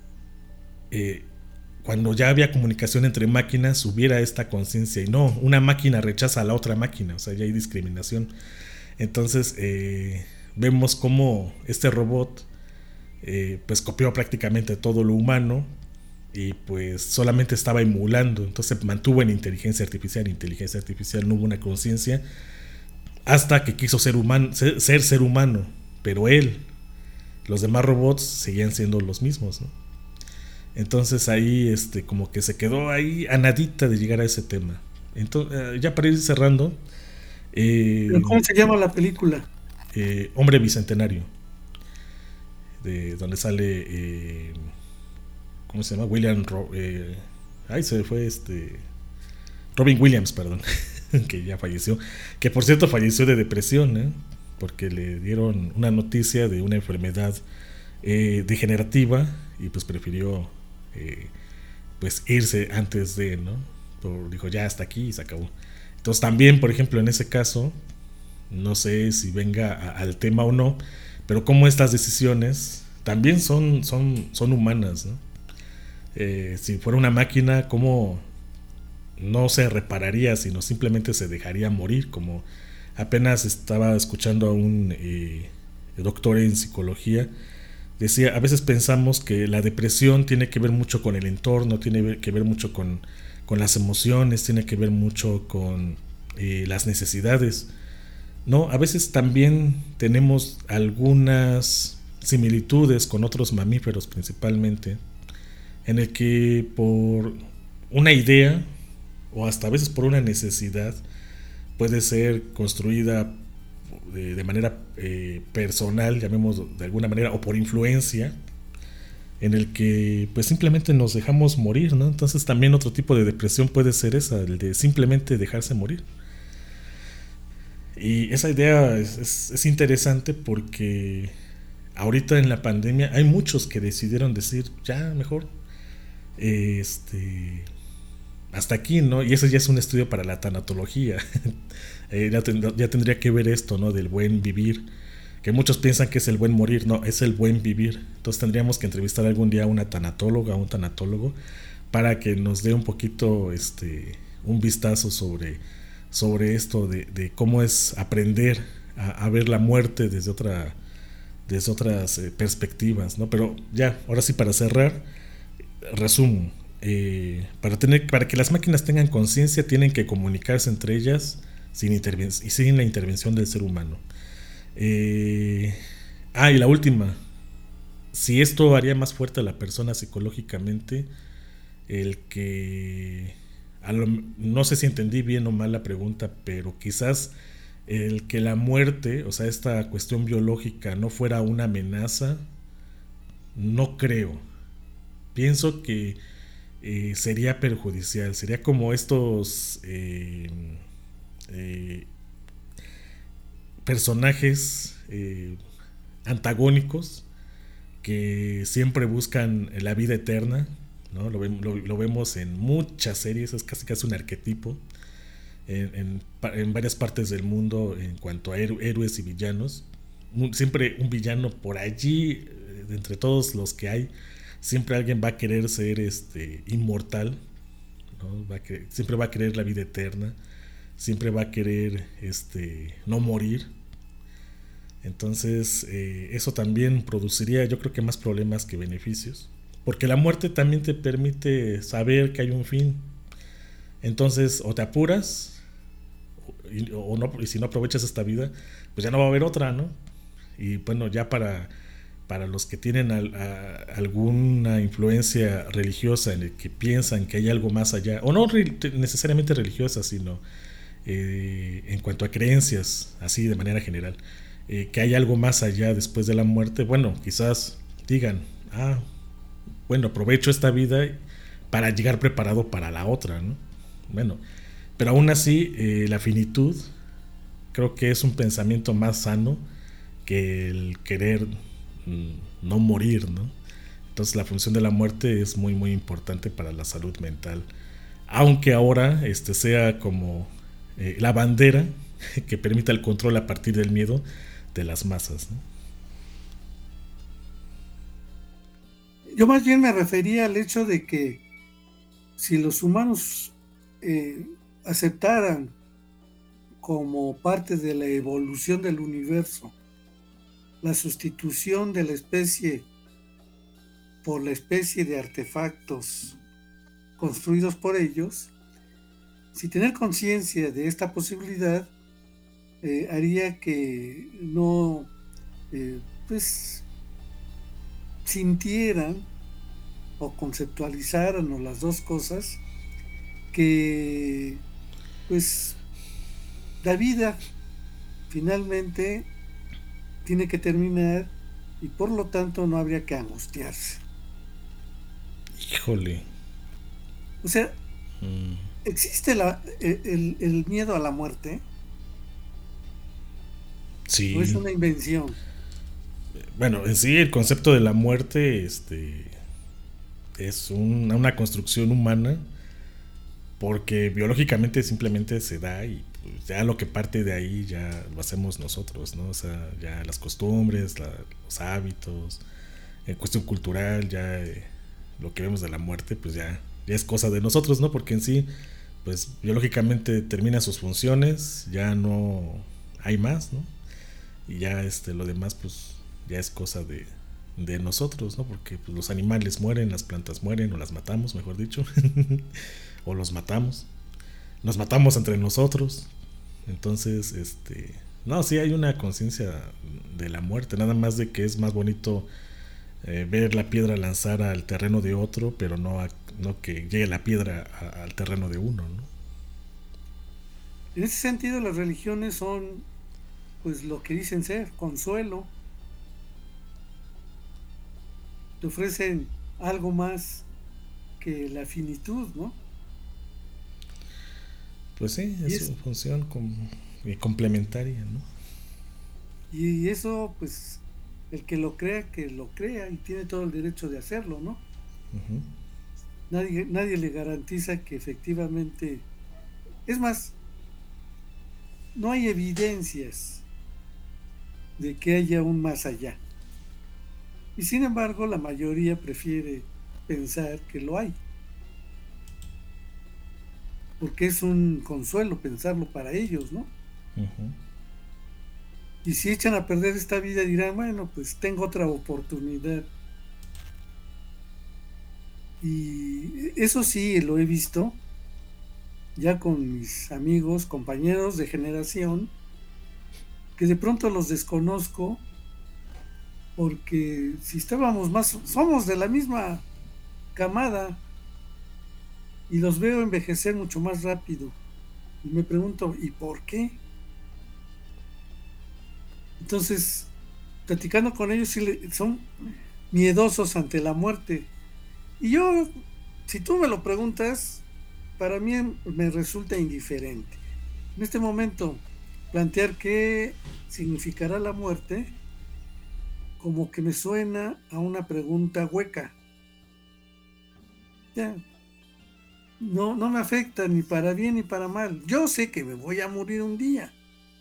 S6: eh, cuando ya había comunicación entre máquinas hubiera esta conciencia, y no, una máquina rechaza a la otra máquina, o sea, ya hay discriminación. Entonces eh, vemos cómo este robot eh, pues copió prácticamente todo lo humano, y pues solamente estaba emulando, entonces mantuvo en inteligencia artificial, inteligencia artificial, no hubo una conciencia hasta que quiso ser humano, ser, ser ser humano, pero él, los demás robots seguían siendo los mismos, ¿no? Entonces ahí este como que se quedó ahí a nadita de llegar a ese tema. Entonces, ya para ir cerrando, eh,
S5: ¿cómo se llama la película?
S6: Eh, Hombre Bicentenario, de donde sale eh, ¿cómo se llama? William Ro eh, ay se fue este Robin Williams, perdón, que ya falleció, que por cierto falleció de depresión, ¿eh? Porque le dieron una noticia de una enfermedad eh, degenerativa y pues prefirió eh, pues irse antes de, ¿no? Por, dijo ya hasta aquí y se acabó. Entonces también, por ejemplo, en ese caso, no sé si venga a, al tema o no, pero como estas decisiones también son, son, son humanas, ¿no? Eh, si fuera una máquina, ¿cómo no se repararía, sino simplemente se dejaría morir? Como apenas estaba escuchando a un eh, doctor en psicología, decía, a veces pensamos que la depresión tiene que ver mucho con el entorno, tiene que ver mucho con, con las emociones, tiene que ver mucho con eh, las necesidades. No, a veces también tenemos algunas similitudes con otros mamíferos principalmente, en el que por una idea o hasta a veces por una necesidad puede ser construida de, de manera eh, personal, llamémoslo de alguna manera, o por influencia, en el que pues simplemente nos dejamos morir, ¿no? Entonces también otro tipo de depresión puede ser esa, el de simplemente dejarse morir. Y esa idea es, es, es interesante porque ahorita en la pandemia hay muchos que decidieron decir ya mejor este hasta aquí, ¿no? Y eso ya es un estudio para la tanatología. eh, ya, ten, ya tendría que ver esto, ¿no? Del buen vivir, que muchos piensan que es el buen morir, no, es el buen vivir. Entonces tendríamos que entrevistar algún día a una tanatóloga, a un tanatólogo, para que nos dé un poquito este un vistazo sobre sobre esto de, de cómo es aprender a, a ver la muerte desde otra desde otras eh, perspectivas, ¿no? Pero ya, ahora sí, para cerrar, resumo, eh, para tener para que las máquinas tengan conciencia tienen que comunicarse entre ellas sin interven- y sin la intervención del ser humano. Eh, ah, y la última, si esto haría más fuerte a la persona psicológicamente, el que a lo, no sé si entendí bien o mal la pregunta, pero quizás el que la muerte, o sea, esta cuestión biológica no fuera una amenaza, no creo. Pienso que eh, sería perjudicial, sería como estos eh, eh, personajes eh, antagónicos que siempre buscan la vida eterna, ¿no? Lo, lo, lo vemos en muchas series, es casi casi un arquetipo en, en, en varias partes del mundo en cuanto a héroes y villanos. Siempre un villano por allí, de entre todos los que hay, siempre alguien va a querer ser este, inmortal, ¿no? Va a querer, siempre va a querer la vida eterna, siempre va a querer este, no morir. Entonces eh, eso también produciría, yo creo que más problemas que beneficios, porque la muerte también te permite saber que hay un fin. Entonces o te apuras y, o no, y si no aprovechas esta vida, pues ya no va a haber otra, ¿no? Y bueno, ya para, para los que tienen a, a, alguna influencia religiosa en el que piensan que hay algo más allá, o no re, necesariamente religiosa, sino eh, en cuanto a creencias, así de manera general, eh, que hay algo más allá después de la muerte, bueno, quizás digan, ah, bueno, aprovecho esta vida para llegar preparado para la otra, ¿no? Bueno, pero aún así eh, la finitud creo que es un pensamiento más sano que el querer mm, no morir, ¿no? Entonces la función de la muerte es muy muy importante para la salud mental, aunque ahora este sea como eh, la bandera que permita el control a partir del miedo de las masas, ¿no?
S5: Yo más bien me refería al hecho de que si los humanos eh, aceptaran como parte de la evolución del universo la sustitución de la especie por la especie de artefactos construidos por ellos, si tener conciencia de esta posibilidad eh, haría que no eh, pues sintieran o conceptualizaran, o las dos cosas, que pues la vida finalmente tiene que terminar y por lo tanto no habría que angustiarse.
S6: Híjole.
S5: O sea, mm. ¿existe la, el, el miedo a la muerte?
S6: Sí.
S5: ¿O es una invención?
S6: Bueno, en sí el concepto de la muerte este, es una, una construcción humana, porque biológicamente simplemente se da y pues ya lo que parte de ahí ya lo hacemos nosotros, ¿no? O sea, ya las costumbres, la, los hábitos, en cuestión cultural, ya eh, lo que vemos de la muerte, pues ya, ya es cosa de nosotros, ¿no? Porque en sí, pues biológicamente termina sus funciones, ya no hay más, ¿no? Y ya este, lo demás, pues ya es cosa de, de nosotros, ¿no? Porque pues, los animales mueren, las plantas mueren, o las matamos, mejor dicho, o los matamos, nos matamos entre nosotros. Entonces, este, no, sí hay una conciencia de la muerte, nada más de que es más bonito eh, ver la piedra lanzar al terreno de otro, pero no, a, no que llegue la piedra a, al terreno de uno, ¿no?
S5: En ese sentido, las religiones son, pues, lo que dicen ser, consuelo. Te ofrecen algo más que la finitud, ¿no?
S6: Pues sí, es, es una función com- complementaria, ¿no?
S5: Y eso, pues, el que lo crea, que lo crea y tiene todo el derecho de hacerlo, ¿no? Uh-huh. Nadie, nadie le garantiza que efectivamente... Es más, no hay evidencias de que haya un más allá. Y sin embargo, la mayoría prefiere pensar que lo hay. Porque es un consuelo pensarlo para ellos, ¿no? Uh-huh. Y si echan a perder esta vida dirán, bueno, pues tengo otra oportunidad. Y eso sí, lo he visto ya con mis amigos, compañeros de generación, que de pronto los desconozco, porque si estábamos más, somos de la misma camada, y los veo envejecer mucho más rápido. Y me pregunto, ¿y por qué? Entonces, platicando con ellos, son miedosos ante la muerte. Y yo, si tú me lo preguntas, para mí me resulta indiferente. En este momento, plantear qué significará la muerte, como que me suena a una pregunta hueca. Ya. No, no me afecta ni para bien ni para mal. Yo sé que me voy a morir un día.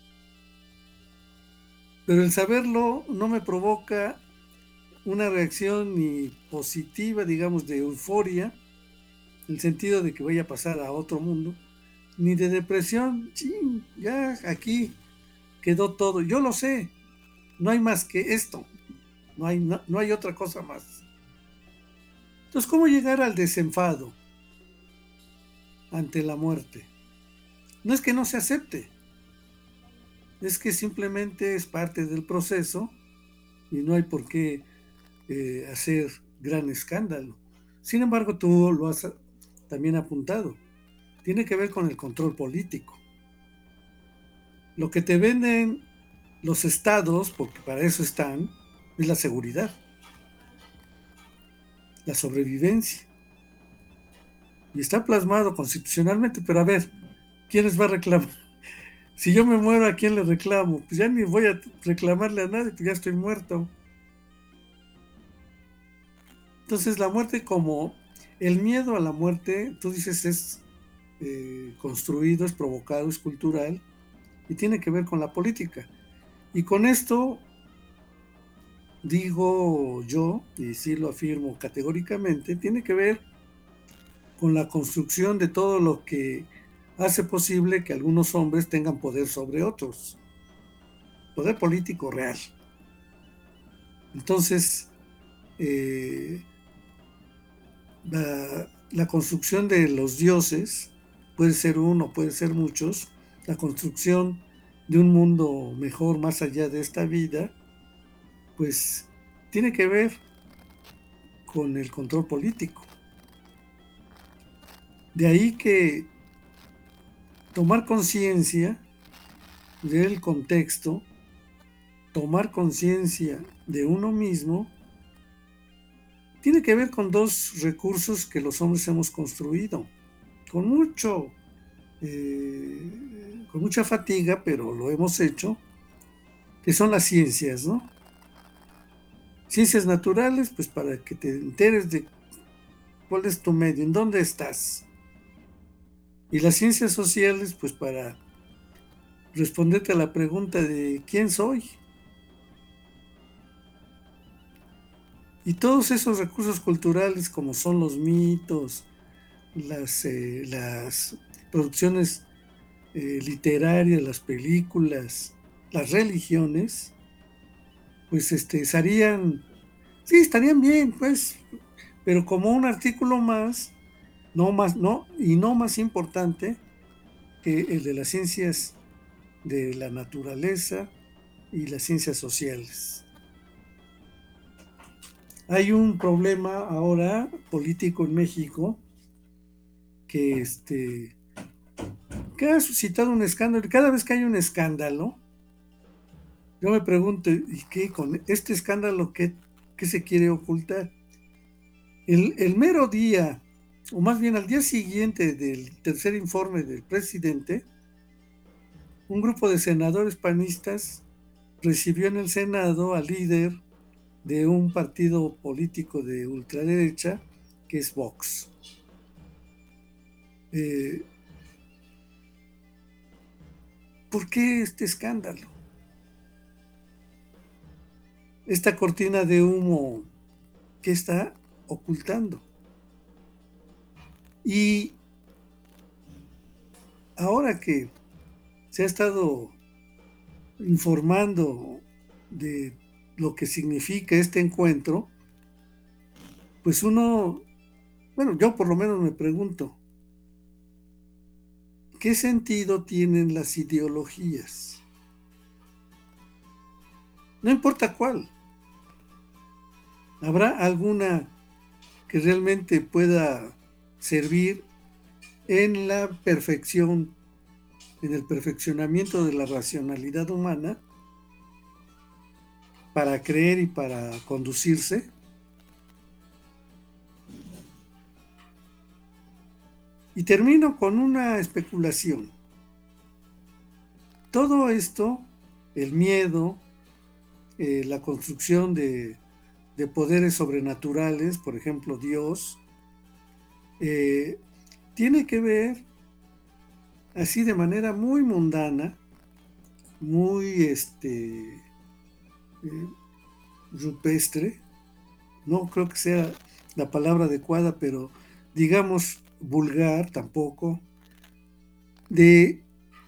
S5: Pero el saberlo no me provoca una reacción ni positiva, digamos, de euforia, en el sentido de que voy a pasar a otro mundo, ni de depresión. Chin, ya aquí quedó todo. Yo lo sé. No hay más que esto. No hay, no, no hay otra cosa más. Entonces, ¿cómo llegar al desenfado ante la muerte? No es que no se acepte, es que simplemente es parte del proceso y no hay por qué eh, hacer gran escándalo. Sin embargo, tú lo has también apuntado, tiene que ver con el control político. Lo que te venden los estados, porque para eso están, es la seguridad, la sobrevivencia. Y está plasmado constitucionalmente, pero a ver, ¿quién les va a reclamar? Si yo me muero, ¿a quién le reclamo? Pues ya ni voy a reclamarle a nadie, pues ya estoy muerto. Entonces la muerte, como el miedo a la muerte, tú dices, es eh, construido, es provocado, es cultural y tiene que ver con la política. Y con esto digo yo, y sí lo afirmo categóricamente, tiene que ver con la construcción de todo lo que hace posible que algunos hombres tengan poder sobre otros, poder político real. Entonces, eh, la, la construcción de los dioses, puede ser uno, puede ser muchos, la construcción de un mundo mejor más allá de esta vida, pues tiene que ver con el control político. De ahí que tomar conciencia del contexto, tomar conciencia de uno mismo, tiene que ver con dos recursos que los hombres hemos construido, con mucho, eh, con mucha fatiga, pero lo hemos hecho, que son las ciencias, ¿no? Ciencias naturales, pues para que te enteres de cuál es tu medio, en dónde estás. Y las ciencias sociales, pues para responderte a la pregunta de ¿quién soy? Y todos esos recursos culturales, como son los mitos, las, eh, las producciones eh, literarias, las películas, las religiones, pues este, estarían, sí, estarían bien, pues, pero como un artículo más, no más, no, y no más importante que el de las ciencias de la naturaleza y las ciencias sociales. Hay un problema ahora político en México que, este, que ha suscitado un escándalo. Cada vez que hay un escándalo, yo me pregunto, ¿y qué con este escándalo qué, qué se quiere ocultar? El, el mero día, o más bien al día siguiente del tercer informe del presidente, un grupo de senadores panistas recibió en el Senado al líder de un partido político de ultraderecha que es Vox. Eh, ¿Por qué este escándalo? Esta cortina de humo que está ocultando. Y ahora que se ha estado informando de lo que significa este encuentro, pues uno, bueno, yo por lo menos me pregunto, ¿qué sentido tienen las ideologías? No importa cuál. ¿Habrá alguna que realmente pueda servir en la perfección, en el perfeccionamiento de la racionalidad humana para creer y para conducirse? Y termino con una especulación. Todo esto, el miedo, eh, la construcción de, de poderes sobrenaturales, por ejemplo Dios, eh, tiene que ver así de manera muy mundana, muy este, eh, rupestre, no creo que sea la palabra adecuada, pero digamos vulgar tampoco, de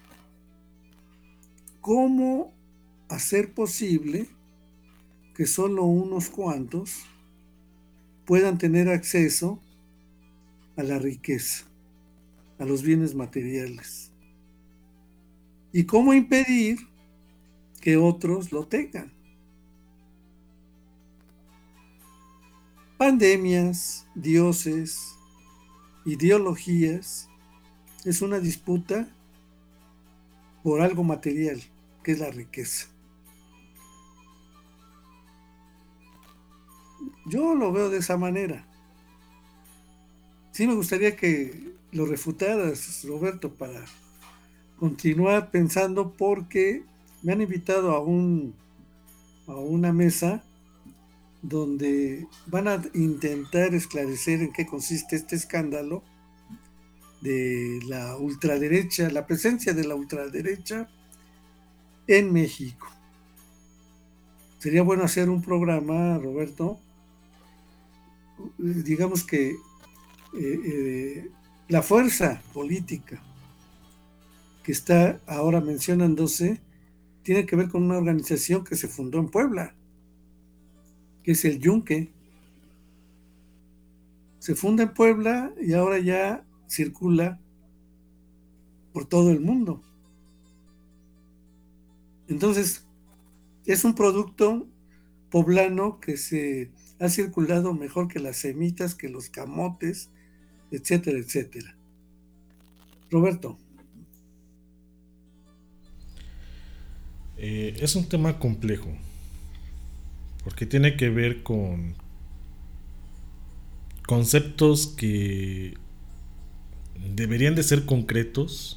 S5: cómo hacer posible que solo unos cuantos puedan tener acceso a la riqueza, a los bienes materiales, y cómo impedir que otros lo tengan. Pandemias, dioses, ideologías, es una disputa por algo material, que es la riqueza. Yo lo veo de esa manera. Sí me gustaría que lo refutaras, Roberto, para continuar pensando, porque me han invitado a un a una mesa donde van a intentar esclarecer en qué consiste este escándalo de la ultraderecha, la presencia de la ultraderecha en México. Sería bueno hacer un programa, Roberto, digamos que eh, eh, la fuerza política que está ahora mencionándose tiene que ver con una organización que se fundó en Puebla, que es el Yunque. Se funda en Puebla y ahora ya circula por todo el mundo. Entonces, es un producto poblano que se ha circulado mejor que las semitas, que los camotes, etcétera, etcétera. Roberto.
S6: Eh, es un tema complejo, porque tiene que ver con conceptos que deberían de ser concretos,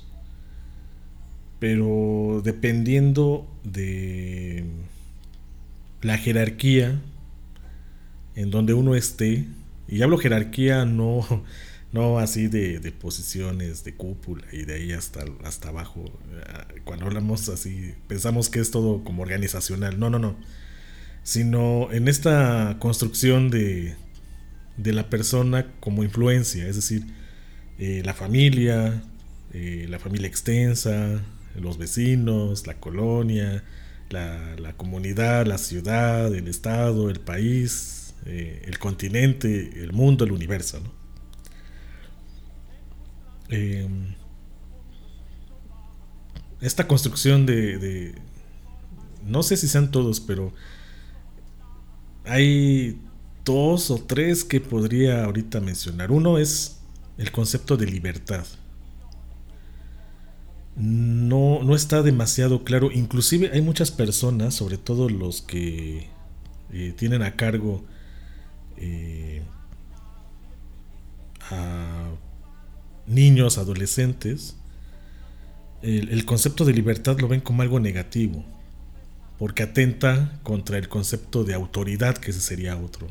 S6: pero dependiendo de la jerarquía en donde uno esté, y hablo jerarquía no, no así de, de posiciones de cúpula y de ahí hasta, hasta abajo. Cuando hablamos así pensamos que es todo como organizacional, no, no, no, sino en esta construcción de, de la persona como influencia, es decir, eh, la familia, eh, la familia extensa, los vecinos, la colonia, la, la comunidad, la ciudad, el estado, el país, eh, el continente, el mundo, el universo, ¿no? Eh, esta construcción de, de no sé si sean todos, pero hay dos o tres que podría ahorita mencionar. Uno es el concepto de libertad. No, no está demasiado claro. Inclusive hay muchas personas, sobre todo los que eh, tienen a cargo eh, a niños, adolescentes, el, el concepto de libertad lo ven como algo negativo, porque atenta contra el concepto de autoridad, que ese sería otro.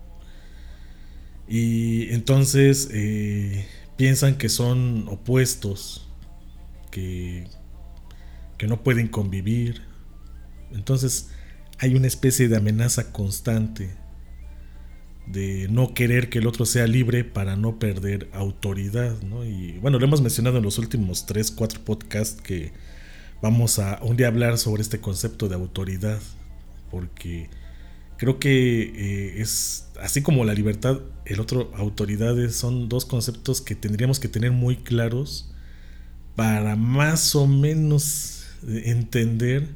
S6: Y entonces eh, piensan que son opuestos, que, que no pueden convivir. Entonces hay una especie de amenaza constante de no querer que el otro sea libre para no perder autoridad, ¿no? Y bueno, lo hemos mencionado en los últimos tres, cuatro podcasts, que vamos a un día hablar sobre este concepto de autoridad, porque creo que eh, es así como la libertad, el otro, autoridades, son dos conceptos que tendríamos que tener muy claros para más o menos entender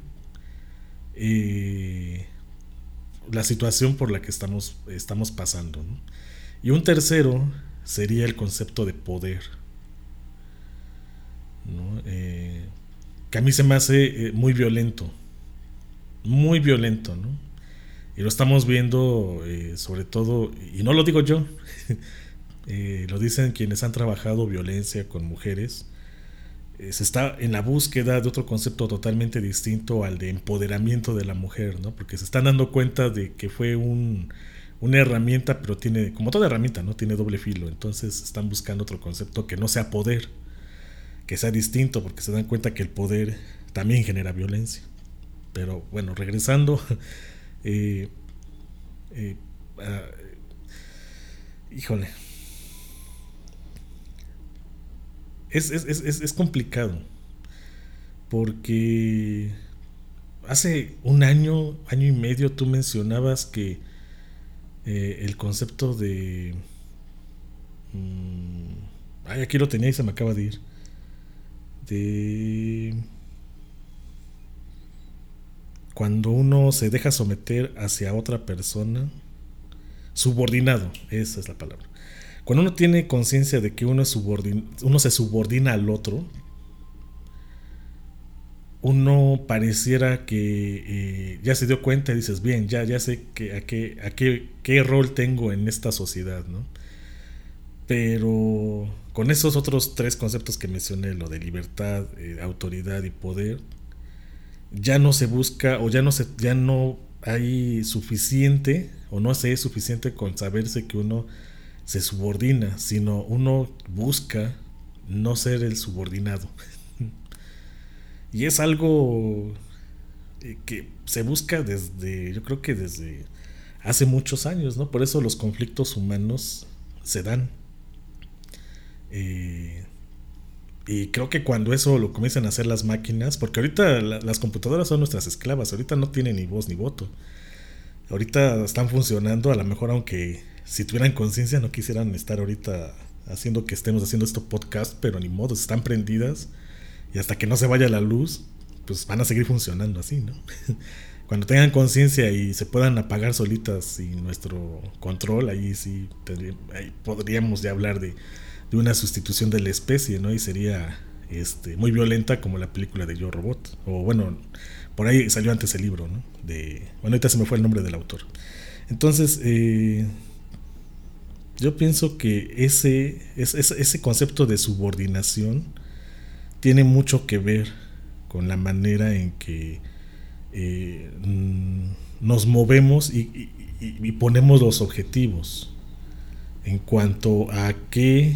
S6: eh, la situación por la que estamos, estamos pasando, ¿no? Y un tercero sería el concepto de poder, ¿no? Eh, que a mí se me hace eh, muy violento, muy violento, ¿no? Y lo estamos viendo eh, sobre todo, y no lo digo yo, eh, lo dicen quienes han trabajado violencia con mujeres. Eh, se está en la búsqueda de otro concepto totalmente distinto al de empoderamiento de la mujer, ¿no? Porque se están dando cuenta de que fue un, una herramienta, pero tiene, como toda herramienta, ¿no? Tiene doble filo. Entonces están buscando otro concepto que no sea poder, que sea distinto, porque se dan cuenta que el poder también genera violencia. Pero bueno, regresando, eh, eh, uh, híjole, es, es, es, es complicado, porque hace un año, año y medio tú mencionabas que eh, el concepto de mmm, ay, aquí lo tenía y se me acaba de ir, de cuando uno se deja someter hacia otra persona, subordinado, esa es la palabra. Cuando uno tiene conciencia de que uno, es subordin- uno se subordina al otro, uno pareciera que eh, ya se dio cuenta y dices, bien, ya, ya sé que, a, qué, a qué, qué rol tengo en esta sociedad, ¿no? Pero con esos otros tres conceptos que mencioné, lo de libertad, eh, autoridad y poder, ya no se busca o ya no, se, ya no hay suficiente o no se es suficiente con saberse que uno se subordina, sino uno busca no ser el subordinado. Y es algo que se busca desde, yo creo que desde hace muchos años, ¿no? Por eso los conflictos humanos se dan. Eh, y creo que cuando eso lo comienzan a hacer las máquinas, porque ahorita la, las computadoras son nuestras esclavas, ahorita no tienen ni voz ni voto. Ahorita están funcionando, a lo mejor aunque si tuvieran conciencia no quisieran estar ahorita haciendo que estemos haciendo este podcast, pero ni modo, están prendidas y hasta que no se vaya la luz, pues van a seguir funcionando así, ¿no? Cuando tengan conciencia y se puedan apagar solitas sin nuestro control, ahí sí ahí podríamos ya hablar de, de una sustitución de la especie, ¿no? Y sería este, muy violenta como la película de Yo Robot. O bueno, por ahí salió antes el libro, ¿no? De, bueno, ahorita se me fue el nombre del autor. Entonces, eh, yo pienso que ese, ese, ese concepto de subordinación tiene mucho que ver con la manera en que eh, nos movemos y, y, y ponemos los objetivos en cuanto a qué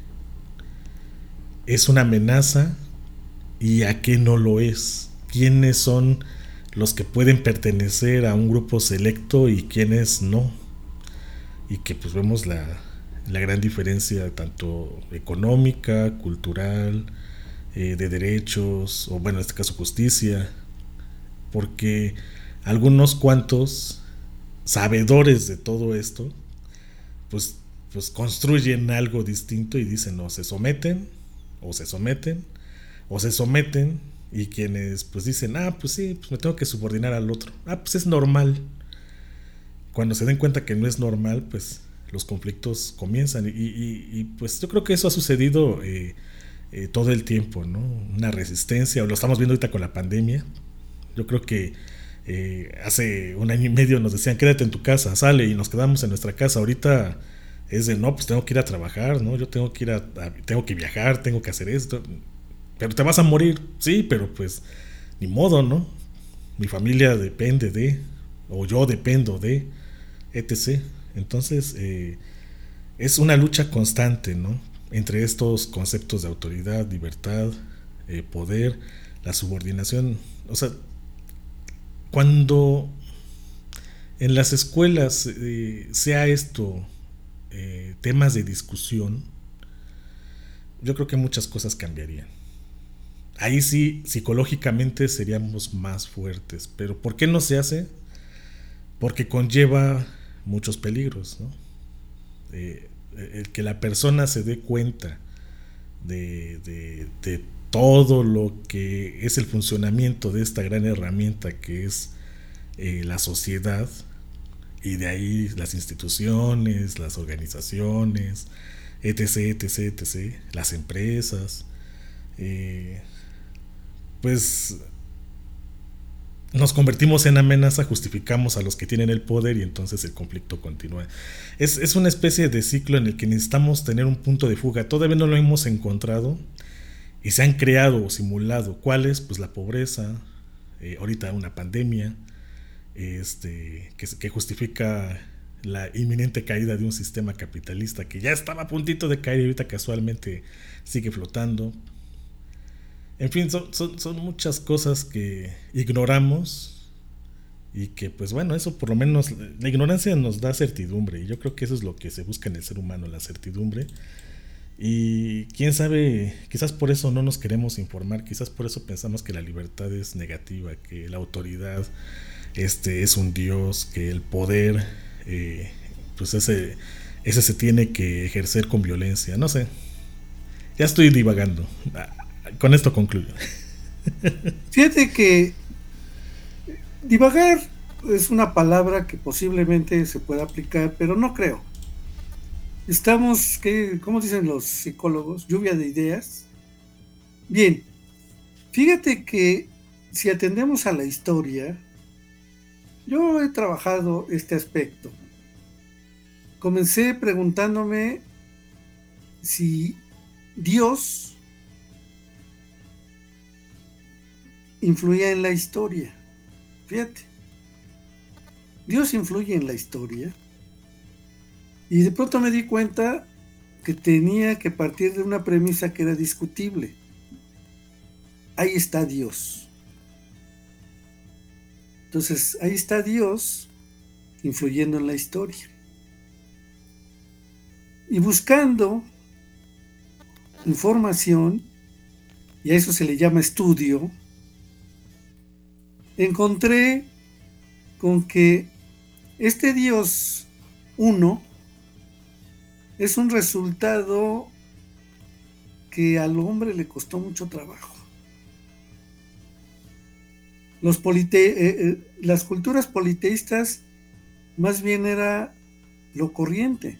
S6: es una amenaza y a qué no lo es, quiénes son los que pueden pertenecer a un grupo selecto y quiénes no, y que pues vemos la, la gran diferencia tanto económica, cultural, eh, de derechos, o bueno, en este caso justicia, porque algunos cuantos sabedores de todo esto pues, pues construyen algo distinto y dicen no, se someten o se someten o se someten y quienes pues dicen ah pues sí, pues me tengo que subordinar al otro, ah pues es normal. Cuando se den cuenta que no es normal, pues los conflictos comienzan y, y, y pues yo creo que eso ha sucedido eh, eh, todo el tiempo, ¿no? Una resistencia, o lo estamos viendo ahorita con la pandemia. Yo creo que eh, hace un año y medio nos decían quédate en tu casa, sale, y nos quedamos en nuestra casa. Ahorita es de no, pues tengo que ir a trabajar, ¿no? Yo tengo que ir a, a tengo que viajar, tengo que hacer esto. Pero te vas a morir, sí, pero pues ni modo, ¿no? Mi familia depende de, o yo dependo de, etcétera. Entonces eh, es una lucha constante, ¿no? Entre estos conceptos de autoridad, libertad, eh, poder, la subordinación. O sea, cuando en las escuelas eh, sea esto eh, temas de discusión, yo creo que muchas cosas cambiarían. Ahí sí, psicológicamente seríamos más fuertes. Pero ¿por qué no se hace? Porque conlleva muchos peligros, ¿no? Eh, el que la persona se dé cuenta de, de, de todo lo que es el funcionamiento de esta gran herramienta que es eh, la sociedad, y de ahí las instituciones, las organizaciones, etcétera, etcétera, etcétera, las empresas, eh, pues nos convertimos en amenaza, justificamos a los que tienen el poder y entonces el conflicto continúa. Es, es una especie de ciclo en el que necesitamos tener un punto de fuga. Todavía no lo hemos encontrado y se han creado o simulado. ¿Cuáles? Pues la pobreza, eh, ahorita una pandemia, este, que, que justifica la inminente caída de un sistema capitalista que ya estaba a puntito de caer y ahorita casualmente sigue flotando. En fin, son, son, son muchas cosas que ignoramos y que pues bueno, eso por lo menos, la ignorancia nos da certidumbre y yo creo que eso es lo que se busca en el ser humano, la certidumbre. Y quién sabe, quizás por eso no nos queremos informar, quizás por eso pensamos que la libertad es negativa, que la autoridad este, es un dios, que el poder eh, pues ese, ese se tiene que ejercer con violencia, no sé, ya estoy divagando. Con esto concluyo.
S5: Fíjate que divagar es una palabra que posiblemente se pueda aplicar, pero no creo. Estamos, ¿qué, ¿cómo dicen los psicólogos? Lluvia de ideas. Bien, fíjate que si atendemos a la historia, yo he trabajado este aspecto. Comencé preguntándome si Dios influía en la historia. Fíjate. Dios influye en la historia. Y de pronto me di cuenta que tenía que partir de una premisa que era discutible. Ahí está Dios. Entonces, ahí está Dios influyendo en la historia. Y buscando información, y a eso se le llama estudio, encontré con que este Dios uno es un resultado que al hombre le costó mucho trabajo. Los polite- eh, eh, las culturas politeístas más bien era lo corriente.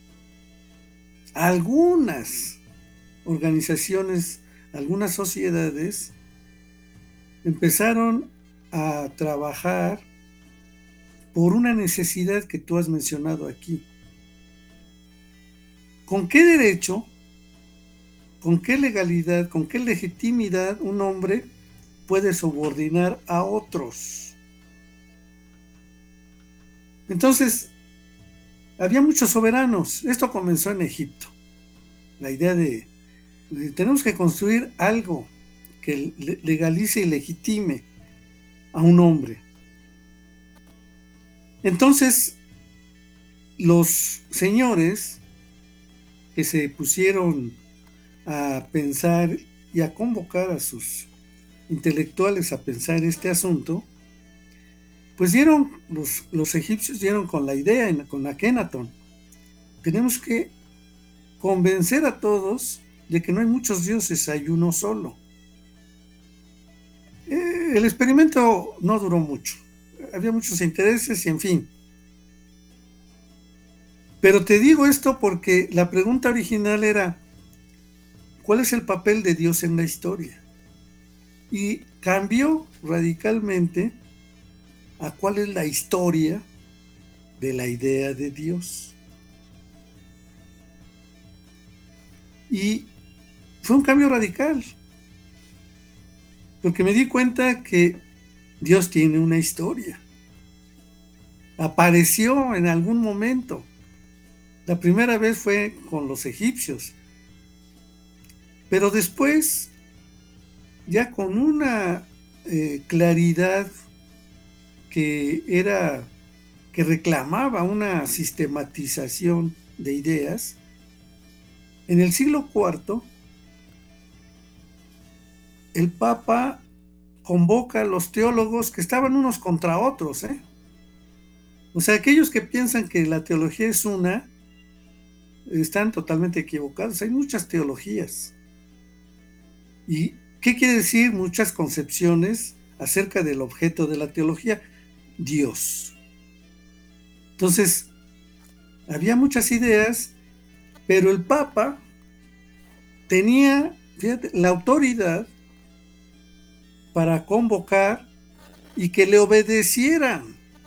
S5: Algunas organizaciones, algunas sociedades empezaron a trabajar por una necesidad que tú has mencionado aquí. ¿Con qué derecho, con qué legalidad, con qué legitimidad un hombre puede subordinar a otros? Entonces, había muchos soberanos. Esto comenzó en Egipto. La idea de, de tenemos que construir algo que legalice y legitime a un hombre. Entonces, los señores que se pusieron a pensar y a convocar a sus intelectuales a pensar este asunto, pues dieron, los, los egipcios dieron con la idea, con Akenatón. Tenemos que convencer a todos de que no hay muchos dioses, hay uno solo. Eh, el experimento no duró mucho, había muchos intereses y en fin. Pero te digo esto porque la pregunta original era, ¿cuál es el papel de Dios en la historia? Y cambió radicalmente a cuál es la historia de la idea de Dios. Y fue un cambio radical, porque me di cuenta que Dios tiene una historia. Apareció en algún momento. La primera vez fue con los egipcios, pero después, ya con una eh, claridad que era, que reclamaba una sistematización de ideas, en el siglo cuarto, el Papa convoca a los teólogos que estaban unos contra otros, ¿eh? O sea, aquellos que piensan que la teología es una, están totalmente equivocados. Hay muchas teologías. ¿Y qué quiere decir? Muchas concepciones acerca del objeto de la teología, Dios. Entonces, había muchas ideas, pero el Papa tenía, fíjate, la autoridad para convocar y que le obedecieran.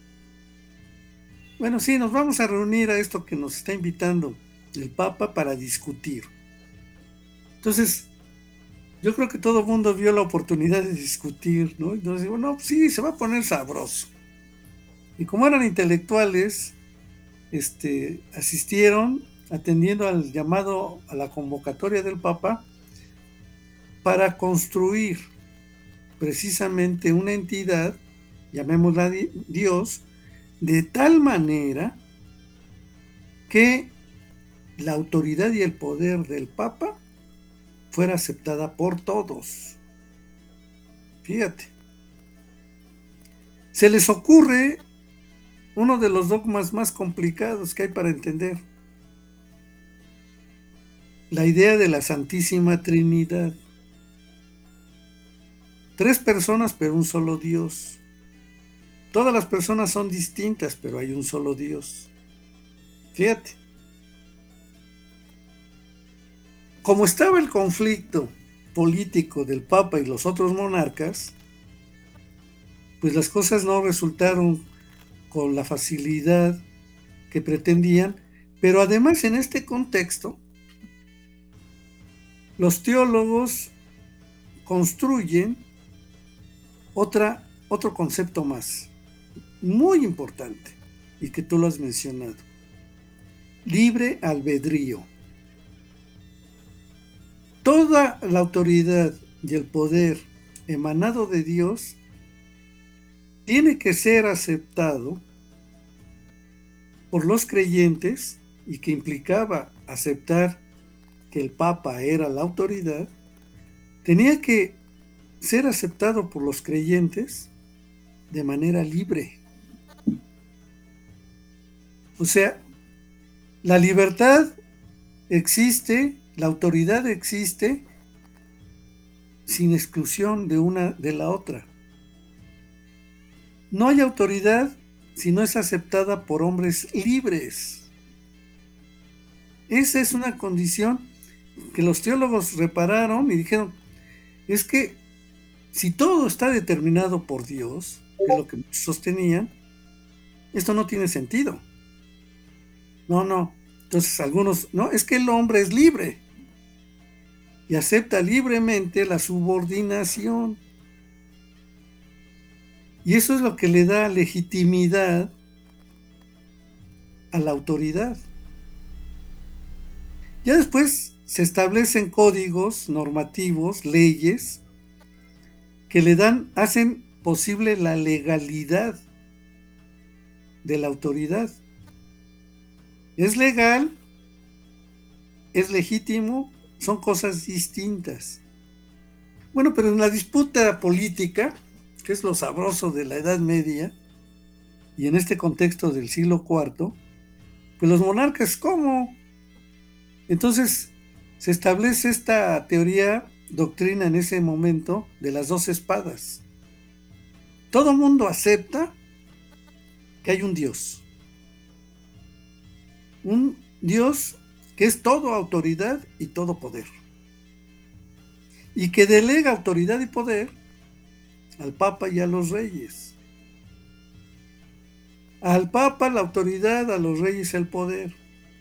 S5: Bueno, sí, nos vamos a reunir a esto que nos está invitando el Papa para discutir. Entonces, yo creo que todo el mundo vio la oportunidad de discutir, ¿no? Entonces digo, no, sí, se va a poner sabroso. Y como eran intelectuales, este, asistieron atendiendo al llamado, a la convocatoria del Papa, para construir precisamente una entidad, llamémosla Dios, de tal manera que la autoridad y el poder del Papa fuera aceptada por todos. Fíjate. Se les ocurre uno de los dogmas más complicados que hay para entender. La idea de la Santísima Trinidad. Tres personas, pero un solo Dios. Todas las personas son distintas, pero hay un solo Dios. Fíjate. Como estaba el conflicto político del Papa y los otros monarcas, pues las cosas no resultaron con la facilidad que pretendían, pero además en este contexto, los teólogos construyen otra, otro concepto más. muy importante y que tú lo has mencionado. Libre albedrío. Toda la autoridad y el poder emanado de Dios tiene que ser aceptado por los creyentes, y que implicaba aceptar que el Papa era la autoridad, tenía que ser aceptado por los creyentes de manera libre. O sea, la libertad existe, la autoridad existe sin exclusión de una de la otra. No hay autoridad si no es aceptada por hombres libres. Esa es una condición que los teólogos repararon y dijeron, es que si todo está determinado por Dios, que es lo que sostenían, esto no tiene sentido. No, no. Entonces algunos, no, es que el hombre es libre y acepta libremente la subordinación. Y eso es lo que le da legitimidad a la autoridad. Ya después se establecen códigos normativos, leyes, que le dan, hacen posible la legalidad de la autoridad. Es legal, es legítimo, son cosas distintas. Bueno, pero en la disputa política, que es lo sabroso de la Edad Media, y en este contexto del siglo cuarto, pues los monarcas, ¿cómo? Entonces se establece esta teoría, doctrina en ese momento, de las dos espadas. Todo mundo acepta que hay un Dios. Un Dios que es todo autoridad y todo poder. Y que delega autoridad y poder al Papa y a los reyes. Al Papa la autoridad, a los reyes el poder.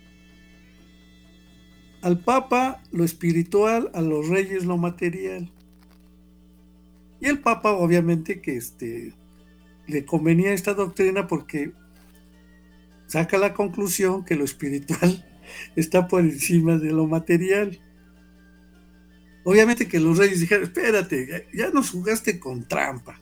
S5: Al Papa lo espiritual, a los reyes lo material. Y el Papa obviamente que este, le convenía esta doctrina porque saca la conclusión que lo espiritual está por encima de lo material. Obviamente que los reyes dijeron, espérate, ya nos jugaste con trampa.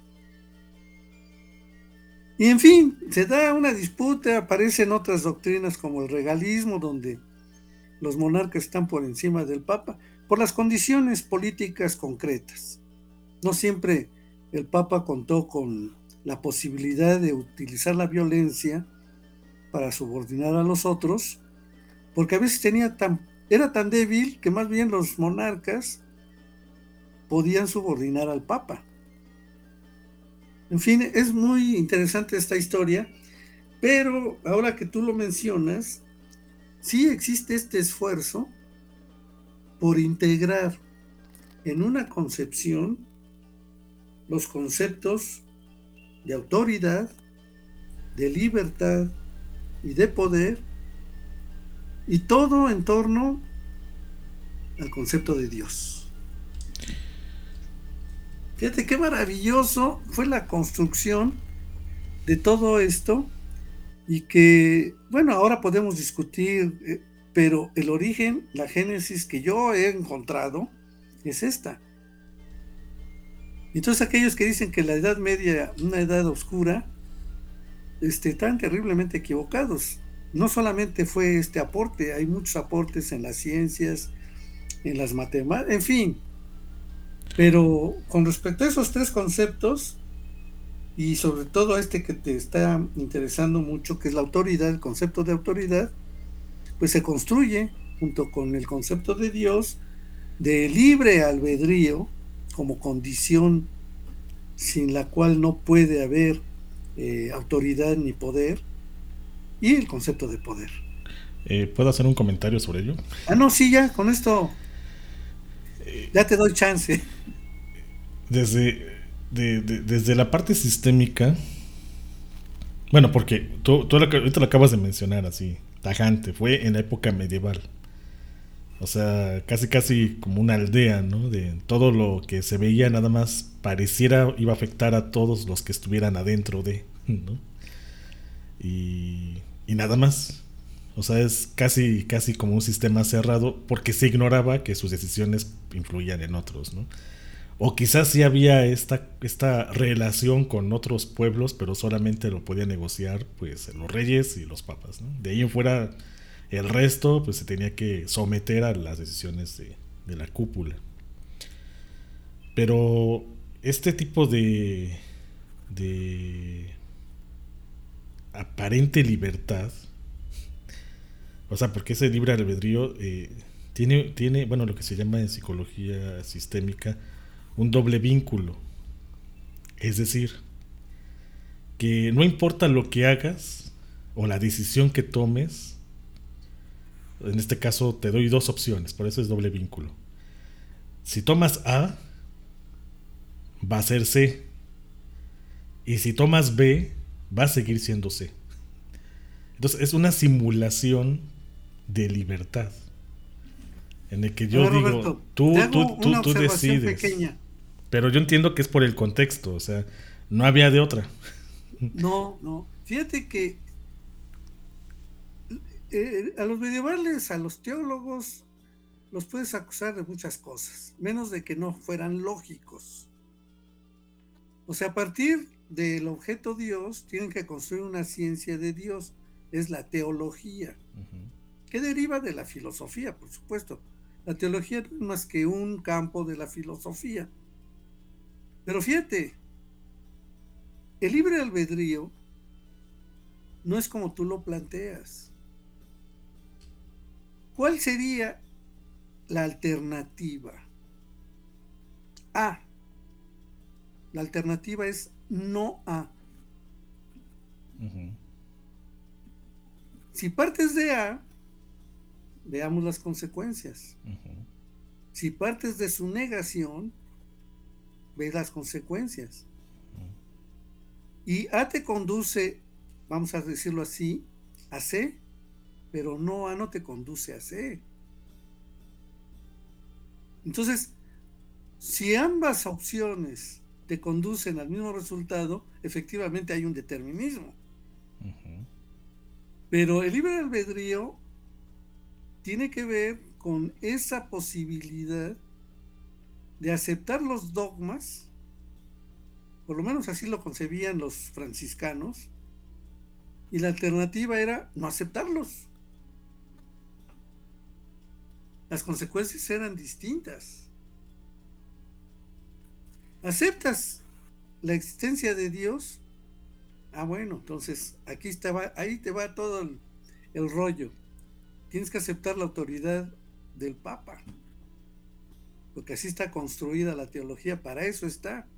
S5: Y en fin, se da una disputa, aparecen otras doctrinas como el regalismo, donde los monarcas están por encima del Papa, por las condiciones políticas concretas. No siempre el Papa contó con la posibilidad de utilizar la violencia para subordinar a los otros, porque a veces tenía tan, era tan débil que más bien los monarcas podían subordinar al Papa. En fin, es muy interesante esta historia, pero ahora que tú lo mencionas, sí existe este esfuerzo por integrar en una concepción los conceptos de autoridad, de libertad y de poder, y todo en torno al concepto de Dios. Fíjate qué maravilloso fue la construcción de todo esto, y que, bueno, ahora podemos discutir, eh, pero el origen, la génesis que yo he encontrado es esta. Entonces aquellos que dicen que la Edad Media, una edad oscura, este, están terriblemente equivocados. No solamente fue este aporte, hay muchos aportes en las ciencias, en las matemáticas, en fin. Pero con respecto a esos tres conceptos, y sobre todo este que te está interesando mucho, que es la autoridad, el concepto de autoridad, pues se construye junto con el concepto de Dios, de libre albedrío, como condición sin la cual no puede haber eh, autoridad ni poder, y el concepto de poder.
S6: Eh, ¿Puedo hacer un comentario sobre ello?
S5: Ah, no, sí, ya, con esto ya te doy chance.
S6: Desde, de, de, desde la parte sistémica, bueno, porque tú, tú lo, ahorita lo acabas de mencionar así, tajante, fue en la época medieval. O sea, casi casi como una aldea, ¿no? De todo lo que se veía nada más pareciera iba a afectar a todos los que estuvieran adentro de. ¿no? Y, y nada más. O sea, es casi, casi como un sistema cerrado porque se ignoraba que sus decisiones influían en otros, ¿no? O quizás sí había esta, esta relación con otros pueblos, pero solamente lo podían negociar pues los reyes y los papas, ¿no? De ahí en fuera, el resto pues se tenía que someter a las decisiones de, de la cúpula. Pero este tipo de, de aparente libertad, o sea, porque ese libre albedrío eh, tiene, tiene, bueno, lo que se llama en psicología sistémica un doble vínculo. Es decir, que no importa lo que hagas o la decisión que tomes, en este caso te doy dos opciones, por eso es doble vínculo. Si tomas A, va a ser C. Y si tomas B, va a seguir siendo C. Entonces es una simulación de libertad en el que yo
S5: Ahora,
S6: digo,
S5: Roberto,
S6: tú,
S5: te hago
S6: tú, tú,
S5: una
S6: tú
S5: observación
S6: decides.
S5: pequeña.
S6: Pero yo entiendo que es por el contexto, o sea, no había de otra.
S5: No, no. Fíjate que eh, a los medievales, a los teólogos, los puedes acusar de muchas cosas, menos de que no fueran lógicos. O sea, a partir del objeto Dios, tienen que construir una ciencia de Dios, es la teología, uh-huh. que deriva de la filosofía, por supuesto. La teología no es más que un campo de la filosofía. Pero fíjate, el libre albedrío no es como tú lo planteas. ¿Cuál sería la alternativa? A. La alternativa es no A. Uh-huh. Si partes de A, veamos las consecuencias. Uh-huh. Si partes de su negación, ves las consecuencias. Uh-huh. Y A te conduce, vamos a decirlo así, a C, pero no A no te conduce a C. Entonces, si ambas opciones te conducen al mismo resultado, efectivamente hay un determinismo. Uh-huh. Pero el libre albedrío tiene que ver con esa posibilidad de aceptar los dogmas, por lo menos así lo concebían los franciscanos, y la alternativa era no aceptarlos. Las consecuencias eran distintas. ¿Aceptas la existencia de Dios? Ah, bueno, entonces aquí te va, ahí te va todo el, el rollo. Tienes que aceptar la autoridad del Papa, porque así está construida la teología, para eso está.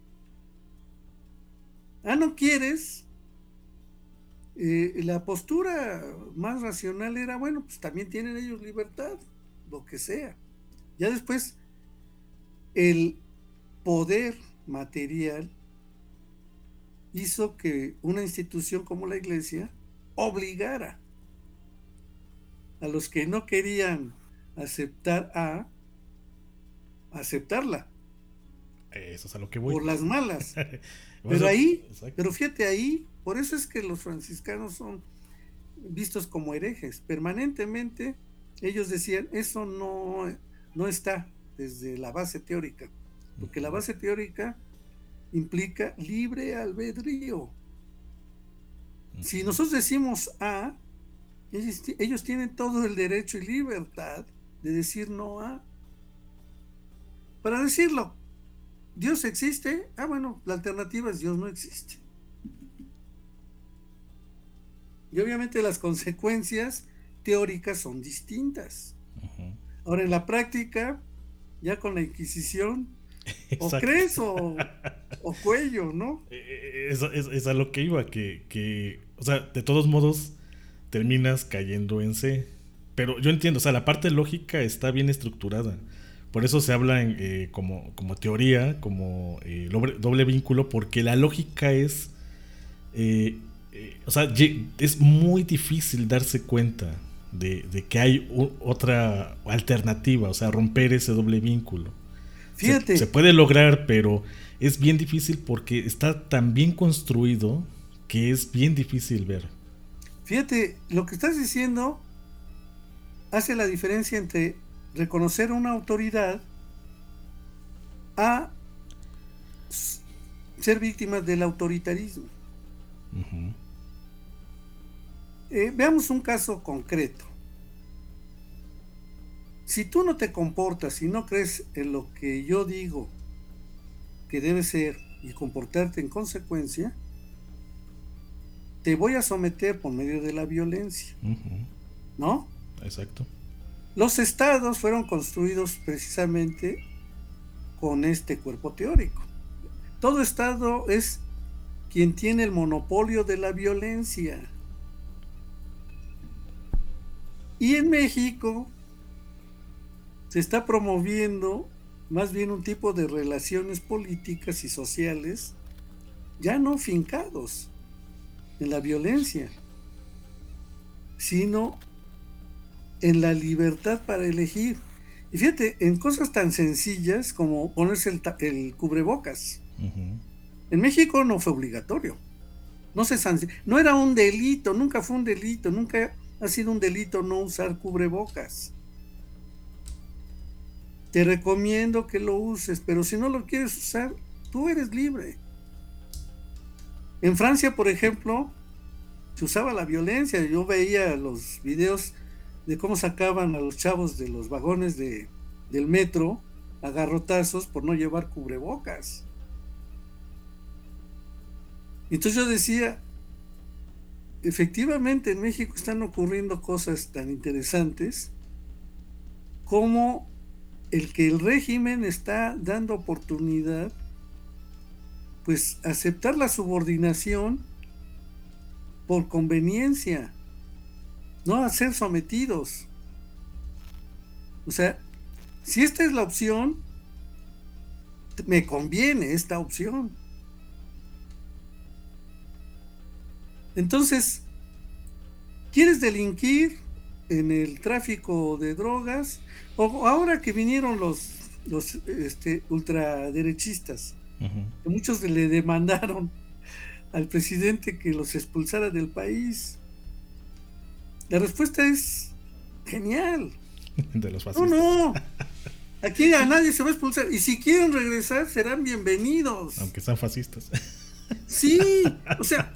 S5: Ah, ¿no quieres? Eh, la postura más racional era, bueno, pues también tienen ellos libertad, lo que sea. Ya después, el poder material hizo que una institución como la Iglesia obligara a los que no querían aceptar a aceptarla.
S6: Eso es a lo que voy.
S5: Por las malas.
S6: Bueno,
S5: pero ahí,
S6: exacto.
S5: pero fíjate ahí, por eso es que los franciscanos son vistos como herejes. Permanentemente ellos decían, eso no, no está desde la base teórica, porque la base teórica implica libre albedrío. Si nosotros decimos A, ellos, ellos tienen todo el derecho y libertad de decir no A. Para decirlo, ¿Dios existe? Ah, bueno, la alternativa es Dios no existe. Y obviamente las consecuencias teóricas son distintas. Uh-huh. Ahora, en la práctica, ya con la Inquisición, o crees o, o cuello, ¿no?
S6: Es, es, es a lo que iba, que, que, o sea, de todos modos terminas cayendo en C. Pero yo entiendo, o sea, la parte lógica está bien estructurada. Por eso se habla en, eh, como, como teoría, como eh, doble, doble vínculo, porque la lógica es, eh, eh, o sea, es muy difícil darse cuenta de, de que hay u, otra alternativa, o sea, romper ese doble vínculo.
S5: Fíjate.
S6: Se, se puede lograr, pero es bien difícil porque está tan bien construido que es bien difícil ver.
S5: Fíjate, lo que estás diciendo hace la diferencia entre reconocer una autoridad a ser víctimas del autoritarismo.
S6: Uh-huh.
S5: Eh, veamos un caso concreto. Si tú no te comportas y no crees en lo que yo digo que debe ser y comportarte en consecuencia, te voy a someter por medio de la violencia.
S6: Uh-huh.
S5: ¿No?
S6: Exacto.
S5: Los estados fueron construidos precisamente con este cuerpo teórico. Todo estado es quien tiene el monopolio de la violencia. Y en México se está promoviendo más bien un tipo de relaciones políticas y sociales ya no fincados en la violencia, sino en la libertad para elegir. Y fíjate, en cosas tan sencillas como ponerse el, el cubrebocas.
S6: Uh-huh.
S5: En México no fue obligatorio. No se sanc- no era un delito, nunca fue un delito, nunca ha sido un delito no usar cubrebocas. Te recomiendo que lo uses, pero si no lo quieres usar, tú eres libre. En Francia, por ejemplo, se usaba la violencia. Yo veía los videos de cómo sacaban a los chavos de los vagones de, del metro a garrotazos por no llevar cubrebocas. Entonces yo decía, efectivamente en México están ocurriendo cosas tan interesantes como el que el régimen está dando oportunidad, pues, aceptar la subordinación por conveniencia, no a ser sometidos. O sea, si esta es la opción, me conviene esta opción. Entonces, ¿quieres delinquir en el tráfico de drogas? O ahora que vinieron los, los este, ultraderechistas,
S6: Uh-huh.
S5: que muchos le demandaron al presidente que los expulsara del país. La respuesta es genial.
S6: De los
S5: No,
S6: fascistas.
S5: no. Aquí a nadie se va a expulsar. Y si quieren regresar, serán bienvenidos.
S6: Aunque sean fascistas.
S5: Sí, o sea,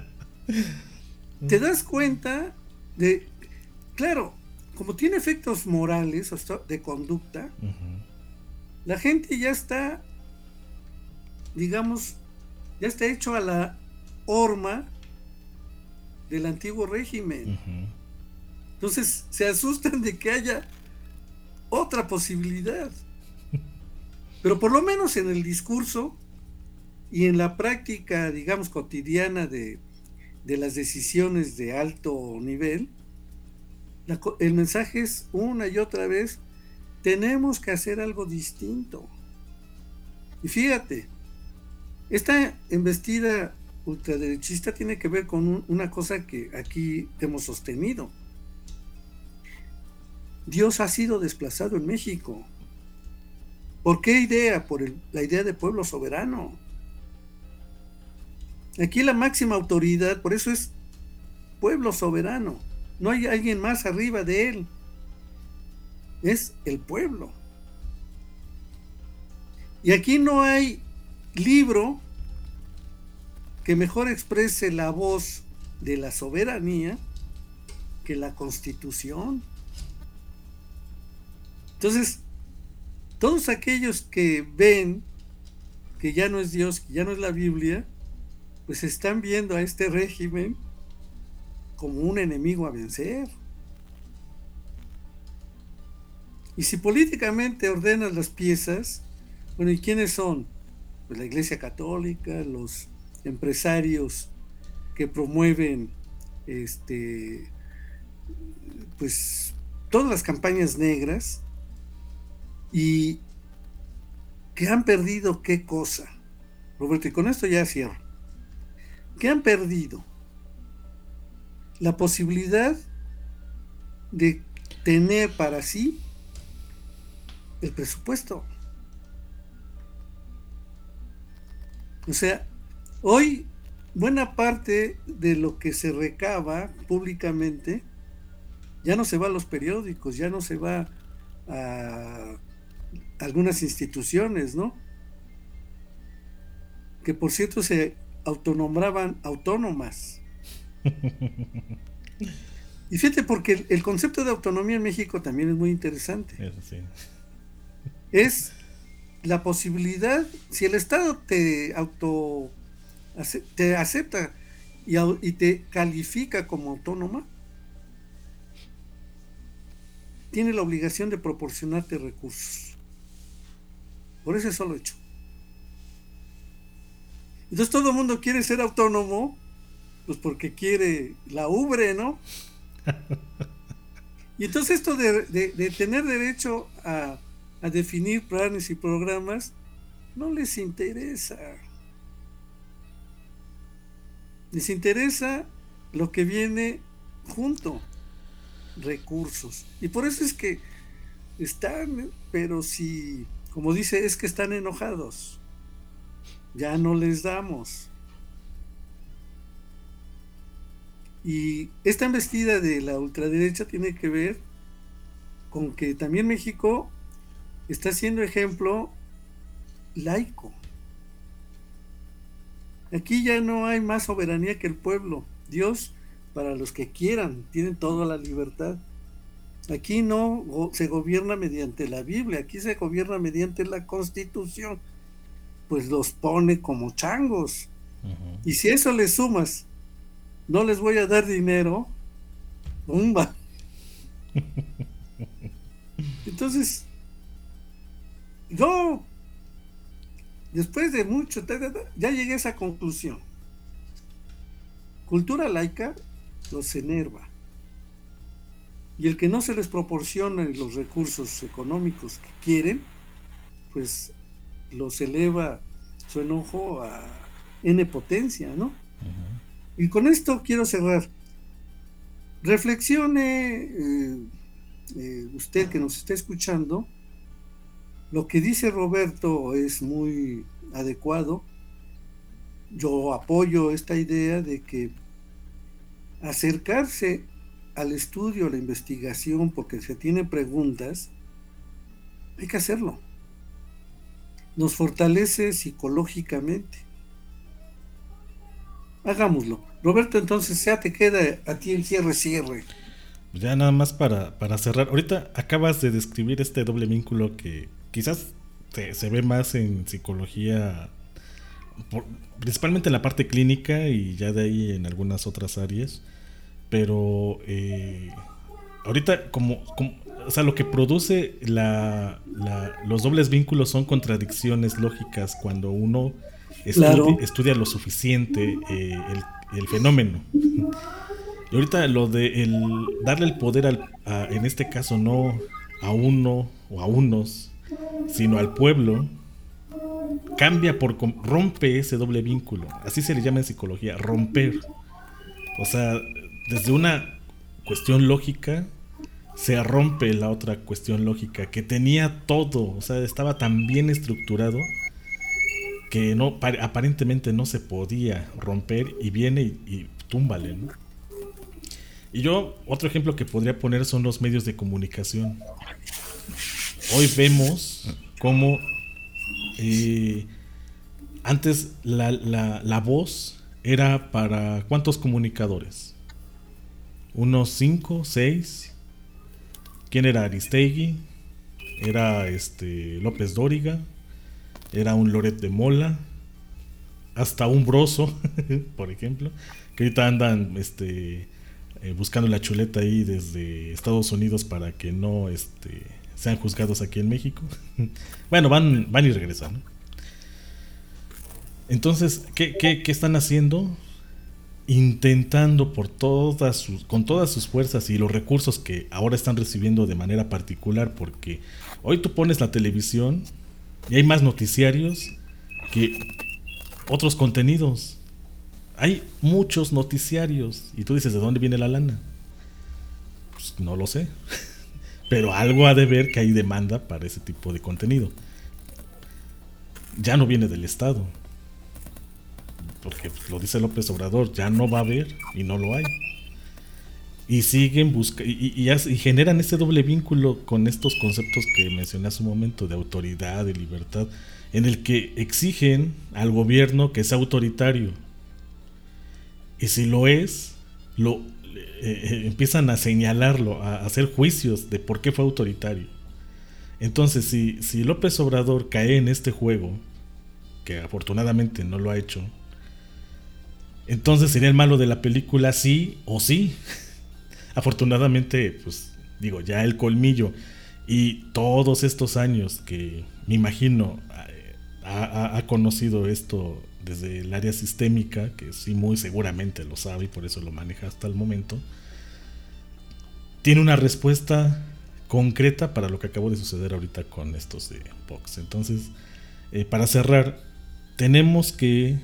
S5: te das cuenta de, claro, como tiene efectos morales, o sea, de conducta,
S6: Uh-huh.
S5: la gente ya está, digamos, ya está hecho a la horma del antiguo régimen.
S6: Uh-huh.
S5: Entonces se asustan de que haya otra posibilidad. Pero por lo menos en el discurso y en la práctica, digamos, cotidiana de, de las decisiones de alto nivel, la, el mensaje es una y otra vez, tenemos que hacer algo distinto. Y fíjate, esta embestida ultraderechista tiene que ver con un, una cosa que aquí hemos sostenido. Dios ha sido desplazado en México. ¿Por qué idea? Por el, la idea de pueblo soberano. Aquí la máxima autoridad, por eso es pueblo soberano. No hay alguien más arriba de él. Es el pueblo. Y aquí no hay libro que mejor exprese la voz de la soberanía que la Constitución. Entonces, todos aquellos que ven que ya no es Dios, que ya no es la Biblia, pues están viendo a este régimen como un enemigo a vencer. Y si políticamente ordenas las piezas, bueno, ¿y quiénes son? Pues la Iglesia Católica, los empresarios que promueven este pues todas las campañas negras, y que han perdido qué cosa, Roberto, y con esto ya cierro, que han perdido la posibilidad de tener para sí el presupuesto. O sea, hoy buena parte de lo que se recaba públicamente ya no se va a los periódicos, ya no se va a algunas instituciones, ¿no? Que por cierto se autonombraban autónomas. Y fíjate, porque el, el concepto de autonomía en México también es muy interesante.
S6: Eso sí.
S5: Es la posibilidad, si el Estado te auto te acepta y, y te califica como autónoma, tiene la obligación de proporcionarte recursos. Por ese solo hecho. Entonces todo el mundo quiere ser autónomo, pues porque quiere la ubre, ¿no? Y entonces esto de, de, de tener derecho a, a definir planes y programas no les interesa. Les interesa lo que viene junto, recursos. Y por eso es que están, pero si, como dice, es que están enojados. Ya no les damos. Y esta embestida de la ultraderecha tiene que ver con que también México está siendo ejemplo laico. Aquí ya no hay más soberanía que el pueblo. Dios, para los que quieran, tienen toda la libertad. Aquí no se gobierna mediante la Biblia, aquí se gobierna mediante la Constitución. Pues los pone como changos. Uh-huh. Y si eso le sumas, no les voy a dar dinero, ¡bumba! Entonces, yo, después de mucho, ya llegué a esa conclusión. Cultura laica los enerva. Y el que no se les proporciona los recursos económicos que quieren, pues los eleva su enojo a N potencia, ¿no? Uh-huh. Y con esto quiero cerrar. Reflexione eh, eh, usted que nos está escuchando. Lo que dice Roberto es muy adecuado. Yo apoyo esta idea de que acercarse al estudio, a la investigación, porque se tienen preguntas, hay que hacerlo. Nos fortalece psicológicamente. Hagámoslo. Roberto, entonces ya te queda a ti el cierre, cierre.
S6: Ya nada más para, para cerrar. Ahorita acabas de describir este doble vínculo que quizás se, se ve más en psicología, por, principalmente en la parte clínica y ya de ahí en algunas otras áreas. Pero eh, ahorita como, como o sea, lo que produce la, la, los dobles vínculos son contradicciones lógicas cuando uno estudi- claro. estudia lo suficiente eh, el, el fenómeno. Y ahorita lo de el darle el poder al, a, en este caso no a uno o a unos, sino al pueblo, cambia por rompe ese doble vínculo. Así se le llama en psicología, romper. O sea, desde una cuestión lógica se rompe la otra cuestión lógica que tenía todo, o sea, estaba tan bien estructurado que no, aparentemente no se podía romper y viene y, y túmbale, ¿no? Y yo, otro ejemplo que podría poner son los medios de comunicación. Hoy vemos cómo eh, antes la, la, la voz era para ¿cuántos comunicadores? Unos cinco, seis. ¿Quién era? Aristegui, era este López Dóriga, era un Loret de Mola, hasta un Broso, por ejemplo, que ahorita andan este, eh, buscando la chuleta ahí desde Estados Unidos para que no este, sean juzgados aquí en México. Bueno, van, van y regresan, ¿no? Entonces, ¿qué, qué, qué están haciendo? Intentando por todas sus, con todas sus fuerzas y los recursos que ahora están recibiendo de manera particular, porque hoy tú pones la televisión y hay más noticiarios que otros contenidos. Hay muchos noticiarios y tú dices, ¿de dónde viene la lana? Pues no lo sé, pero algo ha de ver que hay demanda para ese tipo de contenido. Ya no viene del Estado, porque lo dice López Obrador, ya no va a haber y no lo hay. Y siguen buscando y, y, y generan ese doble vínculo con estos conceptos que mencioné hace un momento, de autoridad, de libertad, en el que exigen al gobierno que sea autoritario. Y si lo es, lo eh, empiezan a señalarlo, a hacer juicios de por qué fue autoritario. Entonces, si, si López Obrador cae en este juego, que afortunadamente no lo ha hecho, entonces sería el malo de la película, sí o sí. Afortunadamente, pues digo, ya el colmillo y todos estos años que me imagino ha, ha, ha conocido esto desde el área sistémica, que sí muy seguramente lo sabe y por eso lo maneja hasta el momento, tiene una respuesta concreta para lo que acabó de suceder ahorita con estos de Vox. Entonces, eh, para cerrar, tenemos que,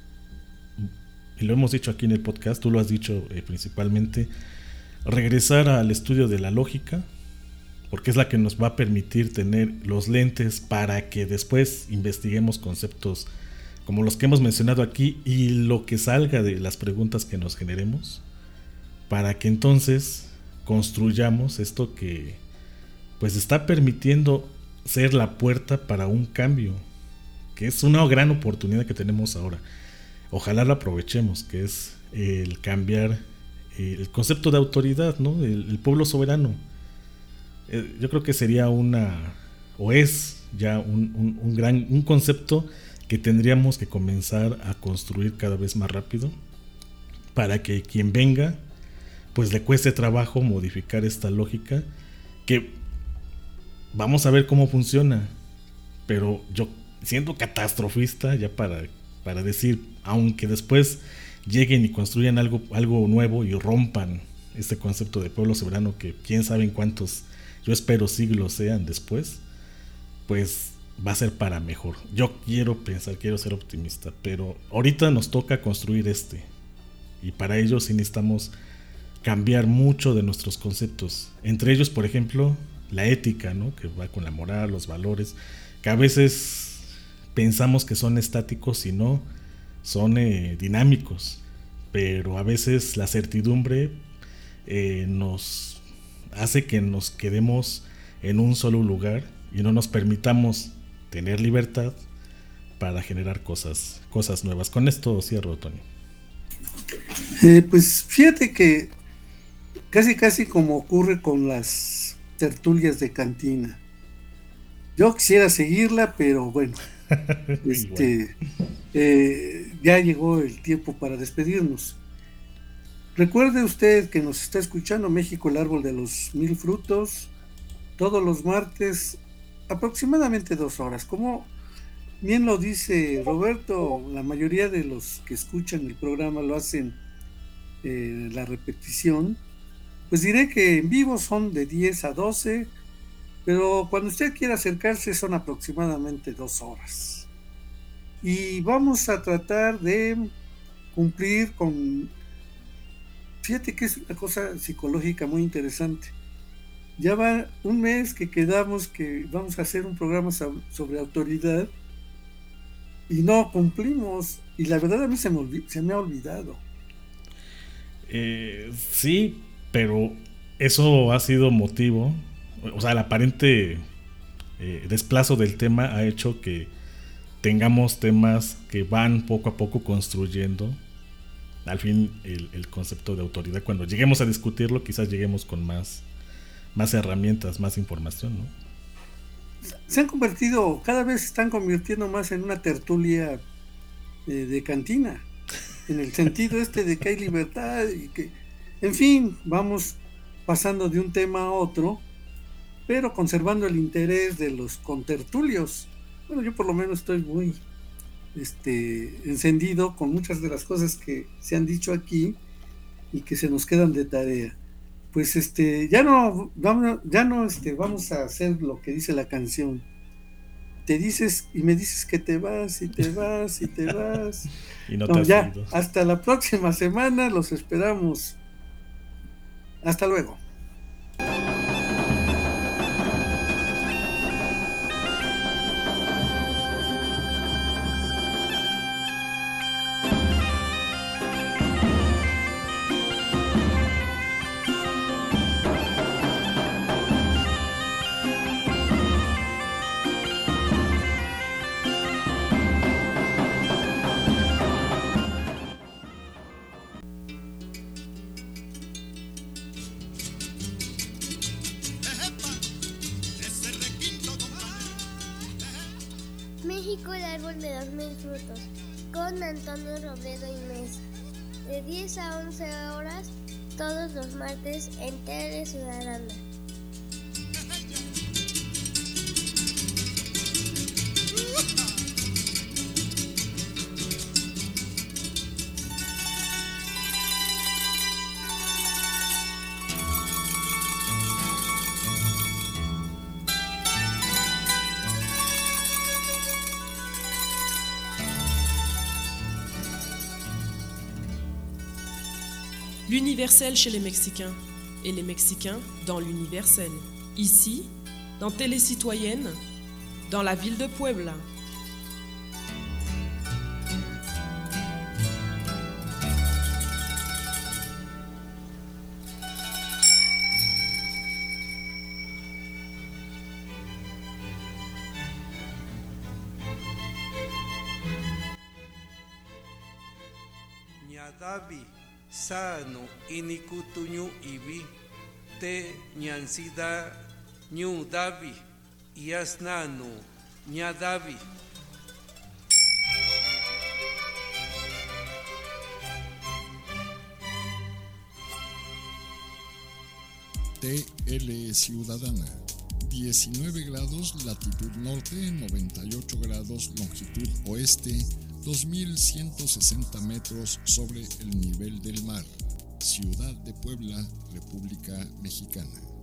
S6: y lo hemos dicho aquí en el podcast, tú lo has dicho eh, principalmente, regresar al estudio de la lógica, porque es la que nos va a permitir tener los lentes para que después investiguemos conceptos como los que hemos mencionado aquí y lo que salga de las preguntas que nos generemos, para que entonces construyamos esto que pues está permitiendo ser la puerta para un cambio, que es una gran oportunidad que tenemos ahora. Ojalá la aprovechemos, que es el cambiar el concepto de autoridad, ¿no? El, el pueblo soberano. Eh, yo creo que sería una, o es ya un, un, un gran, un concepto que tendríamos que comenzar a construir cada vez más rápido, para que quien venga, pues le cueste trabajo modificar esta lógica, que vamos a ver cómo funciona, pero yo siendo catastrofista ya para, para decir, aunque después lleguen y construyan algo, algo nuevo y rompan este concepto de pueblo soberano, que quién sabe en cuántos, yo espero siglos sean después, pues va a ser para mejor. Yo quiero pensar, quiero ser optimista, pero ahorita nos toca construir este, y para ello sí necesitamos cambiar mucho de nuestros conceptos, entre ellos, por ejemplo, la ética, ¿no? Que va con la moral, los valores, que a veces pensamos que son estáticos y no, son eh, dinámicos, pero a veces la certidumbre eh, nos hace que nos quedemos en un solo lugar y no nos permitamos tener libertad para generar cosas, cosas nuevas. Con esto cierro, Tony.
S5: Eh, pues fíjate que casi casi como ocurre con las tertulias de cantina. Yo quisiera seguirla, pero bueno, este, eh, ya llegó el tiempo para despedirnos. Recuerde usted que nos está escuchando México, el árbol de los mil frutos, todos los martes, aproximadamente dos horas. Como bien lo dice Roberto, la mayoría de los que escuchan el programa lo hacen eh, la repetición. Pues diré que en vivo son de diez a doce, pero cuando usted quiera acercarse son aproximadamente dos horas. Y vamos a tratar de cumplir con... Fíjate que es una cosa psicológica muy interesante. Ya va un mes que quedamos que vamos a hacer un programa sobre autoridad y no cumplimos. Y la verdad a mí se me, olvid- se me ha olvidado.
S6: Eh, sí, pero eso ha sido motivo, o sea, el aparente eh, desplazo del tema ha hecho que tengamos temas que van poco a poco construyendo al fin el, el concepto de autoridad. Cuando lleguemos a discutirlo, quizás lleguemos con más, más herramientas, más información, ¿no?
S5: Se han convertido, cada vez se están convirtiendo más en una tertulia eh, de cantina, en el sentido este de que hay libertad y que, en fin, vamos pasando de un tema a otro, pero conservando el interés de los contertulios. Bueno, yo por lo menos estoy muy este, encendido con muchas de las cosas que se han dicho aquí y que se nos quedan de tarea. Pues este, ya no, vamos, ya no este, vamos a hacer lo que dice la canción. Te dices y me dices que te vas y te vas y te vas.
S6: Y no,
S5: no
S6: te has
S5: ya,
S6: ido.
S5: Hasta la próxima semana, los esperamos. Hasta luego.
S1: México, el árbol de los mil frutos, con Antonio Robledo y Mesa, de diez a once horas, todos los martes en Tele Ciudadana.
S2: L'universel chez les Mexicains et les Mexicains dans l'universel. Ici, dans Télé Citoyenne, dans la ville de Puebla.
S3: Ñadavi sano inikutuñu ibi te ñansida ñu davi yasnanu ñadavi.
S4: T L Ciudadana, diecinueve grados latitud norte, noventa y ocho grados longitud oeste, dos mil ciento sesenta metros sobre el nivel del mar. Ciudad de Puebla, República Mexicana.